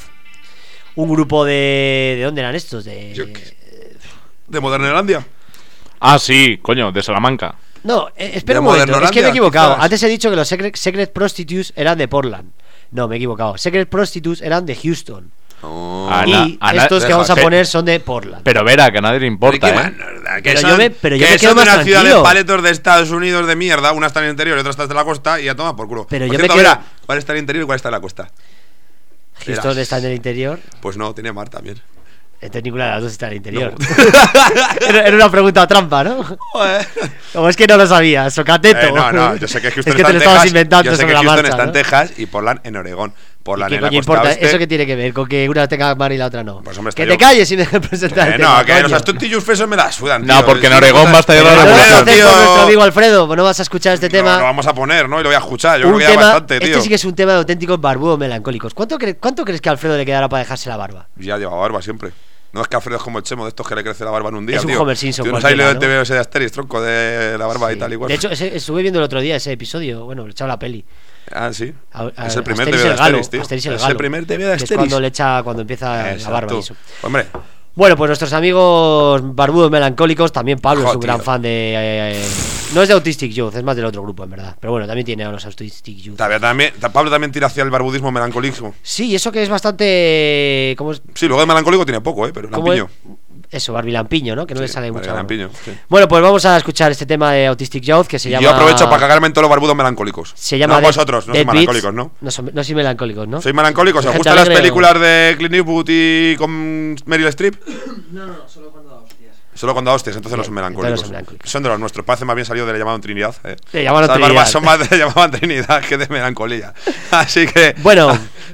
[SPEAKER 1] Un grupo de. ¿De dónde eran estos? De.
[SPEAKER 2] Yo qué- ¿De Modernelandia?
[SPEAKER 3] Ah, sí, coño, de Salamanca.
[SPEAKER 1] No, eh, espera
[SPEAKER 2] ¿De
[SPEAKER 1] un momento, es que
[SPEAKER 2] Modernolandia,
[SPEAKER 1] me he equivocado.
[SPEAKER 2] quizás?
[SPEAKER 1] Antes he dicho que los Secret, Secret Prostitutes eran de Portland. No, me he equivocado. Secret Prostitutes eran de Houston.
[SPEAKER 2] Oh.
[SPEAKER 3] Ah,
[SPEAKER 1] y
[SPEAKER 3] Ana- Ana-
[SPEAKER 1] estos que
[SPEAKER 2] deja,
[SPEAKER 1] vamos a
[SPEAKER 3] pe-
[SPEAKER 1] poner son de Portland.
[SPEAKER 3] Pero Vera, que a nadie le importa,
[SPEAKER 2] Pero qué
[SPEAKER 3] ¿eh?
[SPEAKER 2] mierda, que
[SPEAKER 1] Pero
[SPEAKER 2] son-
[SPEAKER 1] yo me- pero yo
[SPEAKER 2] que
[SPEAKER 1] me quedo
[SPEAKER 2] son de
[SPEAKER 1] más
[SPEAKER 2] una ciudad de
[SPEAKER 1] tranquilo.
[SPEAKER 2] paletos de Estados Unidos de mierda. Una está en el interior y otra está en la costa. Y ya toma por culo.
[SPEAKER 1] Pero
[SPEAKER 2] Por
[SPEAKER 1] yo
[SPEAKER 2] cierto,
[SPEAKER 1] me quedo-
[SPEAKER 2] Vera, ¿cuál está en el interior y cuál está en la costa?
[SPEAKER 1] Houston
[SPEAKER 2] verás.
[SPEAKER 1] está en el interior.
[SPEAKER 2] Pues no, tiene mar también.
[SPEAKER 1] Entonces ninguna de las dos está en el interior. era, era una pregunta trampa, ¿no? O es que no lo sabías, Socateto.
[SPEAKER 2] Eh, no, no, yo sé que Houston
[SPEAKER 1] es que
[SPEAKER 2] está
[SPEAKER 1] te
[SPEAKER 2] en
[SPEAKER 1] lo estabas
[SPEAKER 2] Texas.
[SPEAKER 1] inventando
[SPEAKER 2] Yo sé
[SPEAKER 1] sobre
[SPEAKER 2] que
[SPEAKER 1] la
[SPEAKER 2] Houston
[SPEAKER 1] marcha,
[SPEAKER 2] está en
[SPEAKER 1] ¿no?
[SPEAKER 2] Texas y Portland en Oregón.
[SPEAKER 1] ¿Y
[SPEAKER 2] Portland
[SPEAKER 1] qué
[SPEAKER 2] en la
[SPEAKER 1] coño
[SPEAKER 2] costa
[SPEAKER 1] importa?
[SPEAKER 2] oeste.
[SPEAKER 1] ¿Eso qué tiene que ver con que una tenga mar y la otra no?
[SPEAKER 2] Pues, hombre,
[SPEAKER 1] que
[SPEAKER 2] está
[SPEAKER 1] te
[SPEAKER 2] yo-
[SPEAKER 1] calles y me dejes presentar el
[SPEAKER 2] Eh,
[SPEAKER 1] tema,
[SPEAKER 2] no, que
[SPEAKER 1] coño.
[SPEAKER 2] los astutillos fesos me la sudan.
[SPEAKER 3] No,
[SPEAKER 2] tío.
[SPEAKER 3] porque en
[SPEAKER 2] Sí,
[SPEAKER 3] Oregón
[SPEAKER 2] puta-
[SPEAKER 3] va a estallar la
[SPEAKER 1] Pero no lo vas a
[SPEAKER 3] revolución.
[SPEAKER 1] hacer
[SPEAKER 2] tío.
[SPEAKER 1] por nuestro amigo Alfredo, pues no vas a escuchar este tema.
[SPEAKER 2] No, lo vamos a poner, ¿no? Y lo voy a escuchar. Yo
[SPEAKER 1] un
[SPEAKER 2] creo que ya
[SPEAKER 1] tema,
[SPEAKER 2] bastante, tío.
[SPEAKER 1] este sí que es un tema de auténticos barbudos melancólicos. ¿Cuánto, cre- ¿Cuánto crees que a Alfredo le quedará para dejarse la barba?
[SPEAKER 2] Ya lleva barba siempre. No es que Alfredo es como el Chemo de estos que le crece la barba en un día,
[SPEAKER 1] Es un
[SPEAKER 2] tío.
[SPEAKER 1] Homer Simpson
[SPEAKER 2] Tío, no
[SPEAKER 1] cualquiera,
[SPEAKER 2] sabéis el
[SPEAKER 1] ¿no?
[SPEAKER 2] T V ese de Asterix, tronco, de la barba y
[SPEAKER 1] Sí.
[SPEAKER 2] tal igual.
[SPEAKER 1] De hecho, ese- estuve viendo el otro día ese episodio. Bueno, le he echado la peli.
[SPEAKER 2] Ah, sí.
[SPEAKER 1] A- a-
[SPEAKER 2] Es el primer
[SPEAKER 1] Asterix
[SPEAKER 2] T V de
[SPEAKER 1] el Galo,
[SPEAKER 2] Asterix, tío.
[SPEAKER 1] Asterix el
[SPEAKER 2] Es
[SPEAKER 1] Galo,
[SPEAKER 2] el primer T V de
[SPEAKER 1] que
[SPEAKER 2] Asterix.
[SPEAKER 1] Es cuando le echa, cuando empieza la
[SPEAKER 2] Exacto.
[SPEAKER 1] barba y eso.
[SPEAKER 2] Hombre,
[SPEAKER 1] Bueno, pues nuestros amigos barbudos melancólicos, también Pablo es
[SPEAKER 2] Jo,
[SPEAKER 1] un gran
[SPEAKER 2] tío.
[SPEAKER 1] fan de. eh, no es de Autistic Youth, es más del otro grupo, en verdad. Pero bueno, también tiene a los Autistic Youth.
[SPEAKER 2] también, también- Pablo también tira hacia el barbudismo melancolismo.
[SPEAKER 1] Sí, eso que es bastante. ¿Cómo es?
[SPEAKER 2] Sí, luego de melancólico tiene poco, ¿eh? Pero
[SPEAKER 1] ¿Cómo
[SPEAKER 2] lampiño.
[SPEAKER 1] es? Eso, barbilampiño, ¿no? Que no le
[SPEAKER 2] Sí,
[SPEAKER 1] sale mucho.
[SPEAKER 2] barbilampiño, sí.
[SPEAKER 1] Bueno, pues vamos a escuchar este tema de Autistic Youth que se
[SPEAKER 2] Y
[SPEAKER 1] llama.
[SPEAKER 2] yo aprovecho para cagarme en todos los barbudos melancólicos.
[SPEAKER 1] Se llama
[SPEAKER 2] No
[SPEAKER 1] Dead-
[SPEAKER 2] vosotros, no
[SPEAKER 1] Dead
[SPEAKER 2] sois melancólicos,
[SPEAKER 1] Beats.
[SPEAKER 2] ¿no?
[SPEAKER 1] No, son- no soy melancólicos, ¿no?
[SPEAKER 2] ¿Sois melancólicos? ¿Os
[SPEAKER 1] Gente
[SPEAKER 2] gustan las
[SPEAKER 1] alegre,
[SPEAKER 2] películas de Clint Eastwood y con Meryl Streep?
[SPEAKER 5] No, no, solo cuando da hostias.
[SPEAKER 2] Solo cuando da hostias, entonces no son
[SPEAKER 1] Bien,
[SPEAKER 2] melancólicos.
[SPEAKER 1] entonces no son melancólicos.
[SPEAKER 2] Son de los nuestros. Parece más bien salido de Le llamaban Trinidad. Eh.
[SPEAKER 1] Le llamaban
[SPEAKER 2] Esas
[SPEAKER 1] Trinidad.
[SPEAKER 2] barbas son más de Le llamaban Trinidad que de melancolía. Así que.
[SPEAKER 1] Bueno,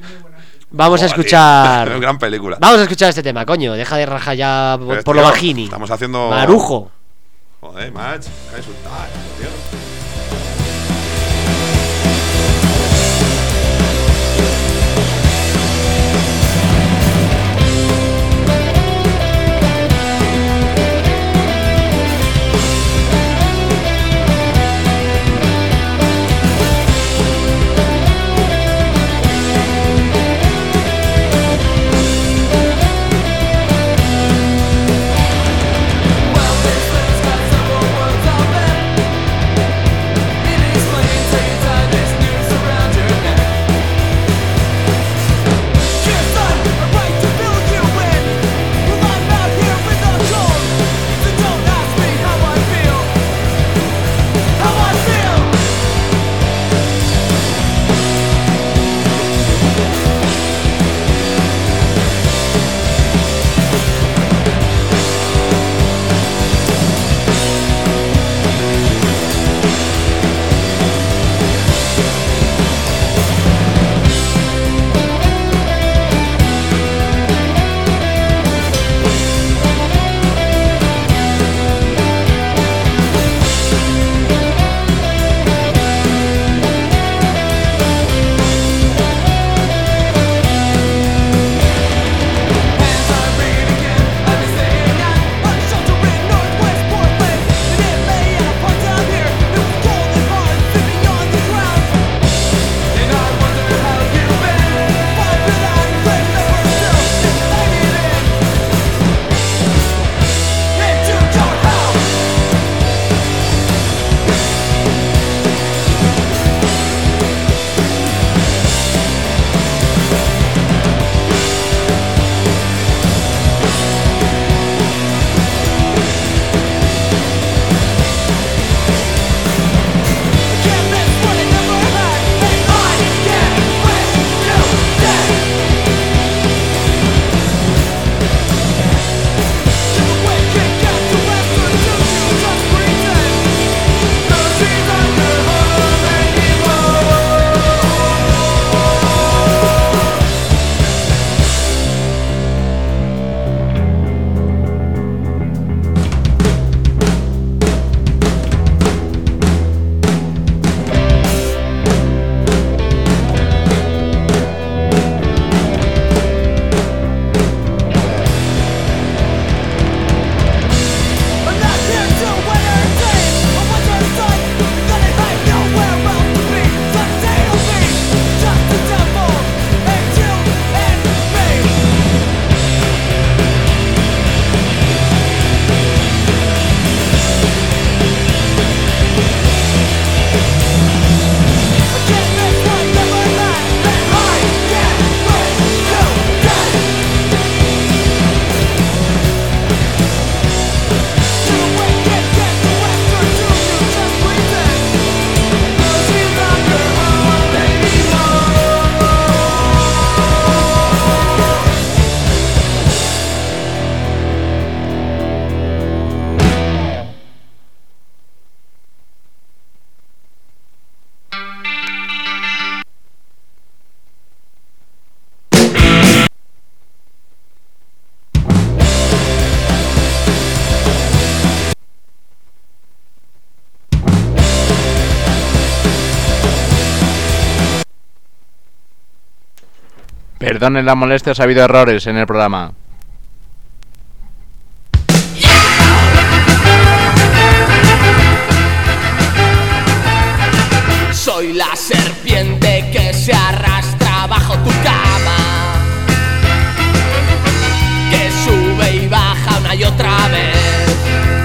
[SPEAKER 1] vamos a
[SPEAKER 2] Joder, tío.
[SPEAKER 1] escuchar.
[SPEAKER 2] Gran película.
[SPEAKER 1] Vamos a escuchar este tema, coño. Deja de rajar ya por,
[SPEAKER 2] Pero,
[SPEAKER 1] por
[SPEAKER 2] tío,
[SPEAKER 1] lo bajini.
[SPEAKER 2] Estamos haciendo.
[SPEAKER 1] Marujo.
[SPEAKER 2] Joder, match. Deja de insultar, tío.
[SPEAKER 9] Thank
[SPEAKER 3] Perdonen las molestias, ha habido errores en el programa.
[SPEAKER 4] Soy la serpiente que se arrastra bajo tu cama, que sube y baja una y otra vez.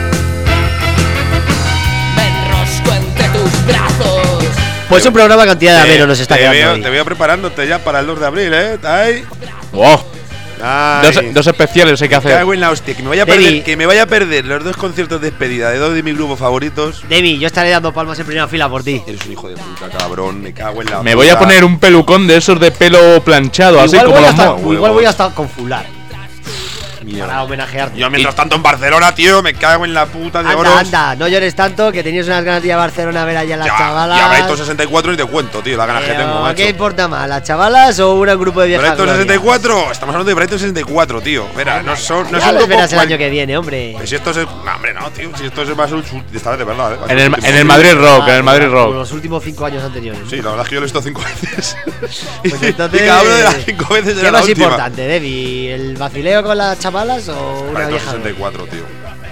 [SPEAKER 4] Me enrosco entre tus brazos.
[SPEAKER 1] Pues un programa cantidad de ameno nos está
[SPEAKER 2] te
[SPEAKER 1] quedando
[SPEAKER 2] veo,
[SPEAKER 1] hoy.
[SPEAKER 2] te veo preparándote ya para el dos de abril, ¿eh? Ahí.
[SPEAKER 3] ¡Wow!
[SPEAKER 2] Ay.
[SPEAKER 3] Dos, dos especiales hay que
[SPEAKER 2] Me
[SPEAKER 3] hacer.
[SPEAKER 2] cago en la hostia, que me vaya a
[SPEAKER 1] Debbie.
[SPEAKER 2] perder, que me vaya a perder los dos conciertos de despedida de dos de mis grupos favoritos.
[SPEAKER 1] Demi, yo estaré dando palmas en primera fila por ti.
[SPEAKER 2] Eres un hijo de puta, cabrón, me cago en la
[SPEAKER 3] Me voy a
[SPEAKER 2] puta.
[SPEAKER 3] poner un pelucón de esos de pelo planchado, así
[SPEAKER 1] Igual
[SPEAKER 3] como
[SPEAKER 1] voy,
[SPEAKER 3] los
[SPEAKER 1] hasta,
[SPEAKER 3] mo-
[SPEAKER 2] huevos.
[SPEAKER 1] igual voy hasta con fular
[SPEAKER 2] Mierda.
[SPEAKER 1] para homenajearte.
[SPEAKER 2] Yo mientras tanto en Barcelona, tío, me cago en la puta de oro.
[SPEAKER 1] Anda, anda, no llores tanto, que tenías unas ganas de ir a Barcelona a ver allá a las
[SPEAKER 2] Ya,
[SPEAKER 1] chavalas.
[SPEAKER 2] ya Breito sesenta y cuatro y te cuento, tío, las ganas que
[SPEAKER 1] Pero,
[SPEAKER 2] tengo, macho.
[SPEAKER 1] ¿qué importa más, las chavalas o un grupo de viejas
[SPEAKER 2] Breito
[SPEAKER 1] glorias?
[SPEAKER 2] sesenta y cuatro, estamos hablando de Breito sesenta y cuatro, tío. Mira, no son no es
[SPEAKER 1] Ya
[SPEAKER 2] un
[SPEAKER 1] lo
[SPEAKER 2] grupo
[SPEAKER 1] esperas el
[SPEAKER 2] cual-
[SPEAKER 1] año que viene, hombre.
[SPEAKER 2] Pues si esto es el- no, hombre, no, tío, si esto es más un su- esta vez de verdad, eh. Va a ser
[SPEAKER 3] En el,
[SPEAKER 2] último.
[SPEAKER 3] en el Madrid Rock, en el Madrid
[SPEAKER 1] Como
[SPEAKER 3] Rock.
[SPEAKER 1] los últimos cinco años anteriores.
[SPEAKER 2] Sí, la verdad es que yo lo he visto cinco veces. y,
[SPEAKER 1] Pues entonces,
[SPEAKER 2] y cada una de las cinco veces
[SPEAKER 1] ¿qué
[SPEAKER 2] era
[SPEAKER 1] es
[SPEAKER 2] la
[SPEAKER 1] más
[SPEAKER 2] última.
[SPEAKER 1] importante, Debbie? ¿El vacileo con las chavalas o una
[SPEAKER 2] Breito
[SPEAKER 1] vieja?
[SPEAKER 2] sesenta y cuatro, tío.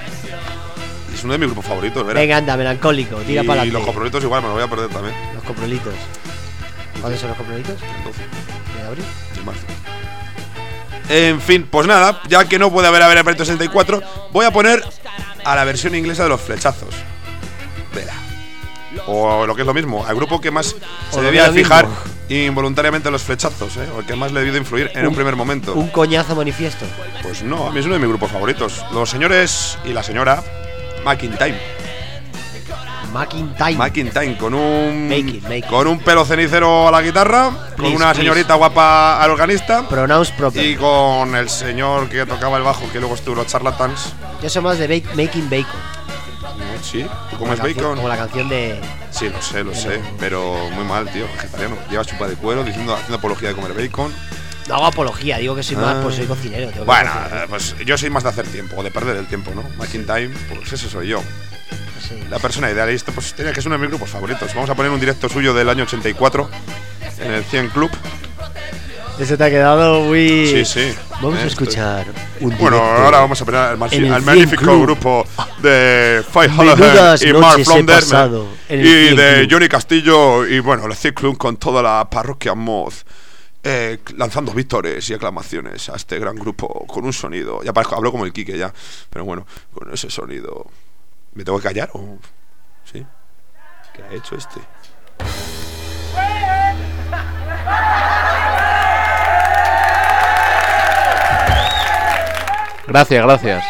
[SPEAKER 2] Es uno de mis grupos favoritos, ¿verdad?
[SPEAKER 1] Venga, anda, melancólico, tira
[SPEAKER 2] y
[SPEAKER 1] para
[SPEAKER 2] los
[SPEAKER 1] adelante.
[SPEAKER 2] coprolitos igual, me lo voy a perder también.
[SPEAKER 1] Los coprolitos. ¿Cuándo son los coprolitos?
[SPEAKER 2] Entonces,
[SPEAKER 1] ¿De abril?
[SPEAKER 2] de marzo. En fin, pues nada, ya que no puede haber haber Breito sesenta y cuatro, voy a poner a la versión inglesa de los flechazos. Verá. O lo que es lo mismo, al grupo que más
[SPEAKER 1] O
[SPEAKER 2] se
[SPEAKER 1] lo
[SPEAKER 2] debía
[SPEAKER 1] que es lo
[SPEAKER 2] fijar
[SPEAKER 1] mismo.
[SPEAKER 2] involuntariamente en los flechazos, ¿eh? O el que más le debió de influir en un,
[SPEAKER 1] Un-
[SPEAKER 2] primer momento.
[SPEAKER 1] Un coñazo manifiesto.
[SPEAKER 2] Pues no, a mí es uno de mis grupos favoritos. Los señores y la señora McIntyre.
[SPEAKER 1] McIntyre.
[SPEAKER 2] McIntyre con un
[SPEAKER 1] Make it, make it.
[SPEAKER 2] con un pelo cenicero a la guitarra, con
[SPEAKER 1] Please,
[SPEAKER 2] una
[SPEAKER 1] please.
[SPEAKER 2] señorita guapa al organista
[SPEAKER 1] Pronounce proper.
[SPEAKER 2] y con el señor que tocaba el bajo, que luego estuvo los Charlatans.
[SPEAKER 1] Yo soy más de bake- Making Bacon.
[SPEAKER 2] No, sí, ¿tú
[SPEAKER 1] Como
[SPEAKER 2] comes
[SPEAKER 1] la canción-
[SPEAKER 2] bacon?
[SPEAKER 1] Como la canción de.
[SPEAKER 2] Sí, lo sé, lo sé, pero muy mal, tío, vegetariano. Lleva chupa de cuero diciendo haciendo apología de comer bacon.
[SPEAKER 1] No hago apología, digo que soy más,
[SPEAKER 2] Ah.
[SPEAKER 1] pues soy cocinero. tengo que
[SPEAKER 2] Bueno,
[SPEAKER 1] cocinar.
[SPEAKER 2] eh, pues yo soy más de hacer tiempo, o de perder el tiempo, ¿no? McIntyre, pues ese soy yo.
[SPEAKER 1] Sí.
[SPEAKER 2] La persona ideal, y esto pues tenía que es uno de mis grupos favoritos. Vamos a poner un directo suyo del año ochenta y cuatro en el cien Club.
[SPEAKER 1] Ese te ha quedado muy.
[SPEAKER 2] Sí, sí.
[SPEAKER 1] Vamos a
[SPEAKER 2] Esto-
[SPEAKER 1] escuchar un
[SPEAKER 2] Bueno,
[SPEAKER 1] directo
[SPEAKER 2] ahora vamos a poner al, marci-
[SPEAKER 1] en el
[SPEAKER 2] al
[SPEAKER 1] cien
[SPEAKER 2] magnífico
[SPEAKER 1] Club.
[SPEAKER 2] grupo de Five
[SPEAKER 1] Menudas
[SPEAKER 2] Hollahan y Mark
[SPEAKER 1] noches he
[SPEAKER 2] Flonder
[SPEAKER 1] pasado en el
[SPEAKER 2] y
[SPEAKER 1] cien
[SPEAKER 2] de
[SPEAKER 1] Club.
[SPEAKER 2] Johnny Castillo y bueno, el cien Club con toda la parroquia Moz. Eh, lanzando víctores y aclamaciones a este gran grupo con un sonido. Ya parezco, hablo como el Quique ya, pero bueno, con ese sonido. ¿Me tengo que callar o...? ¿Sí? ¿Qué ha hecho este?
[SPEAKER 3] Gracias, gracias.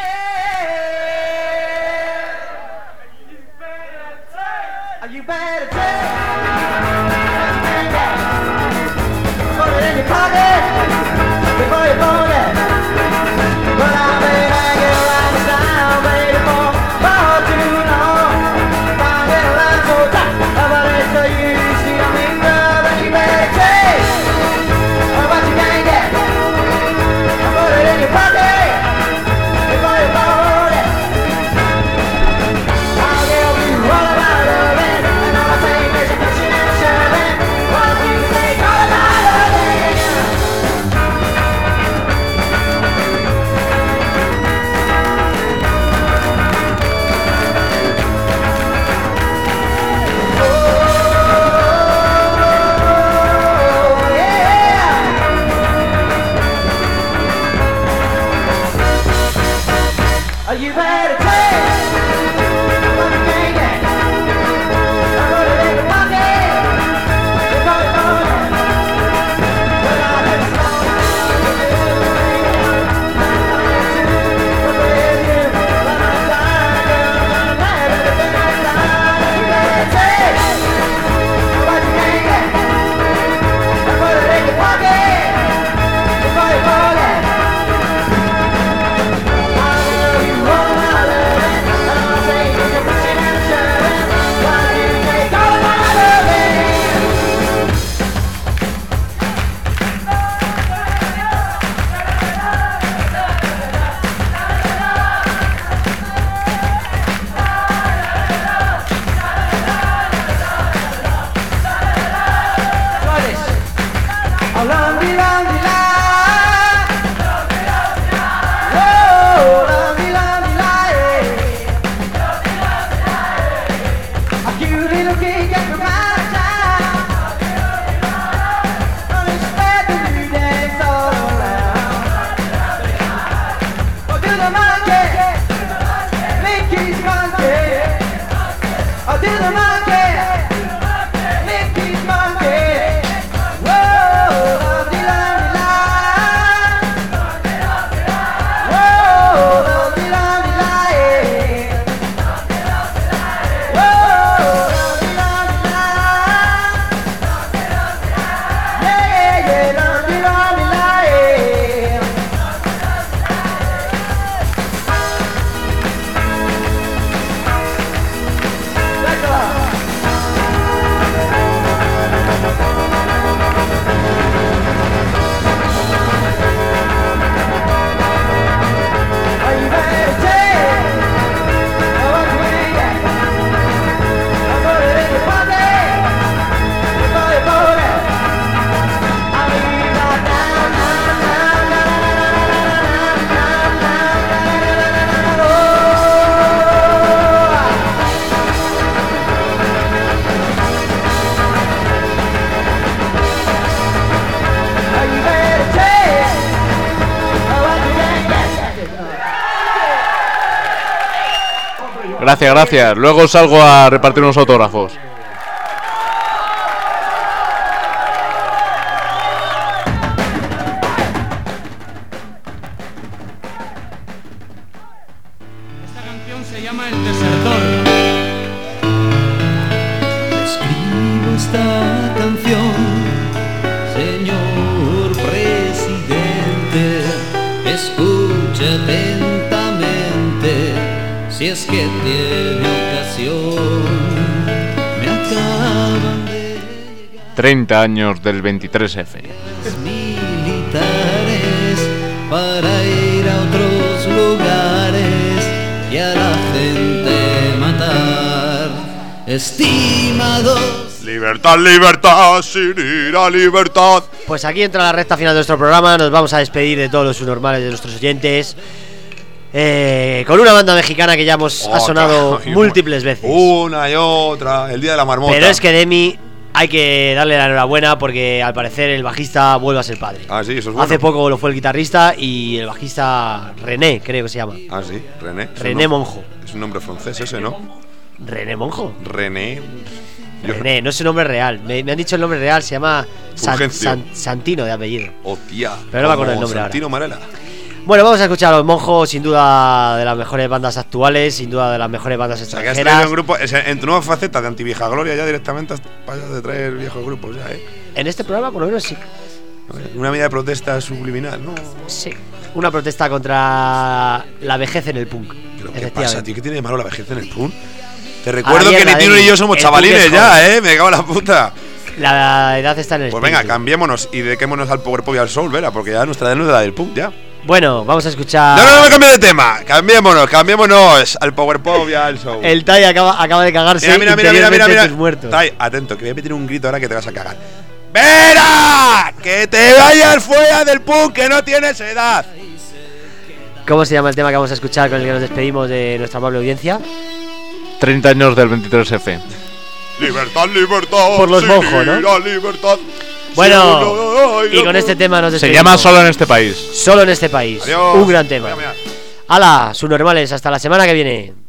[SPEAKER 4] Before you fall
[SPEAKER 3] Gracias, gracias. Luego salgo a repartir unos autógrafos.
[SPEAKER 4] Esta canción se llama El Desertor.
[SPEAKER 9] Escribo esta canción, señor presidente, escuche atentamente, si es que tiene ocasión. Me acaban de
[SPEAKER 3] treinta años del veintitrés efe.
[SPEAKER 9] militares para ir a otros lugares y a la gente matar. Estimados,
[SPEAKER 2] Libertad, libertad, sin ir a libertad.
[SPEAKER 1] Pues aquí entra la recta final de nuestro programa. Nos vamos a despedir de todos los subnormales de nuestros oyentes. Eh, con una banda mexicana que ya hemos ha
[SPEAKER 2] Otra,
[SPEAKER 1] sonado
[SPEAKER 2] y
[SPEAKER 1] múltiples veces.
[SPEAKER 2] Una y otra, el día de la marmota.
[SPEAKER 1] Pero es que Demi hay que darle la enhorabuena porque al parecer el bajista vuelve a ser padre.
[SPEAKER 2] Ah, sí, eso es bueno.
[SPEAKER 1] Hace poco lo fue el guitarrista y el bajista René, creo que se llama.
[SPEAKER 2] Ah, sí, René. Es un
[SPEAKER 1] René
[SPEAKER 2] nom-
[SPEAKER 1] Monjo.
[SPEAKER 2] Es un nombre francés ese, ¿no?
[SPEAKER 1] René Monjo.
[SPEAKER 2] René. Yo-
[SPEAKER 1] René, no es su nombre real. Me, me han dicho el nombre real, se llama San-
[SPEAKER 2] Fulgencio.
[SPEAKER 1] San- Santino de apellido.
[SPEAKER 2] Hostia.
[SPEAKER 1] Pero no me acuerdo
[SPEAKER 2] como
[SPEAKER 1] el nombre ahora.
[SPEAKER 2] Santino Marella.
[SPEAKER 1] Bueno, vamos a escuchar a Los Monjos, sin duda de las mejores bandas actuales, sin duda de las mejores bandas
[SPEAKER 2] O sea, que has
[SPEAKER 1] extranjeras.
[SPEAKER 2] traído un grupo es en tu nueva faceta de antivieja gloria ya directamente has pasado de traer viejos grupos ya, ¿eh?
[SPEAKER 1] En este programa, por lo menos sí.
[SPEAKER 2] Una medida de protesta subliminal, ¿no?
[SPEAKER 1] Sí. Una protesta contra la vejez en el punk.
[SPEAKER 2] Pero ¿qué
[SPEAKER 1] Efectivamente.
[SPEAKER 2] pasa, tío? ¿Qué tiene de malo la vejez en el punk? Te recuerdo
[SPEAKER 1] mierda,
[SPEAKER 2] que ni Tino
[SPEAKER 1] Demi.
[SPEAKER 2] ni yo somos
[SPEAKER 1] El
[SPEAKER 2] chavalines
[SPEAKER 1] punk es
[SPEAKER 2] ya,
[SPEAKER 1] joven.
[SPEAKER 2] ¿eh? Me cago en la puta.
[SPEAKER 1] La edad está en el
[SPEAKER 2] Pues venga,
[SPEAKER 1] espíritu.
[SPEAKER 2] cambiémonos y dediquémonos al power pop y al soul, ¿verdad? Porque ya nuestra edad no es la del punk, ya.
[SPEAKER 1] Bueno, vamos a escuchar.
[SPEAKER 2] No, no, no me cambies de tema. Cambiémonos, cambiémonos al power pop y al soul.
[SPEAKER 1] El Tai acaba, acaba de cagarse.
[SPEAKER 2] Mira, mira, mira, mira, mira,
[SPEAKER 1] interiormente
[SPEAKER 2] mira.
[SPEAKER 1] en tus muertos.
[SPEAKER 2] Tai, atento, que voy a meter un grito ahora que te vas a cagar. ¡Vera! ¡Que te vayas fuera del punk, que no tienes edad!
[SPEAKER 1] ¿Cómo se llama el tema que vamos a escuchar con el que nos despedimos de nuestra amable audiencia?
[SPEAKER 3] treinta años del veintitrés efe.
[SPEAKER 2] Libertad, libertad.
[SPEAKER 1] Por los
[SPEAKER 2] sí,
[SPEAKER 1] monjos, ¿no?
[SPEAKER 2] la libertad.
[SPEAKER 1] Bueno,
[SPEAKER 2] Sí,
[SPEAKER 1] y con este tema nos
[SPEAKER 3] Se
[SPEAKER 1] despedimos.
[SPEAKER 3] llama Solo en este país.
[SPEAKER 1] Solo en este país.
[SPEAKER 2] Adiós.
[SPEAKER 1] Un gran tema.
[SPEAKER 2] Mira, mira.
[SPEAKER 1] ¡Hala! Subnormales, hasta la semana que viene.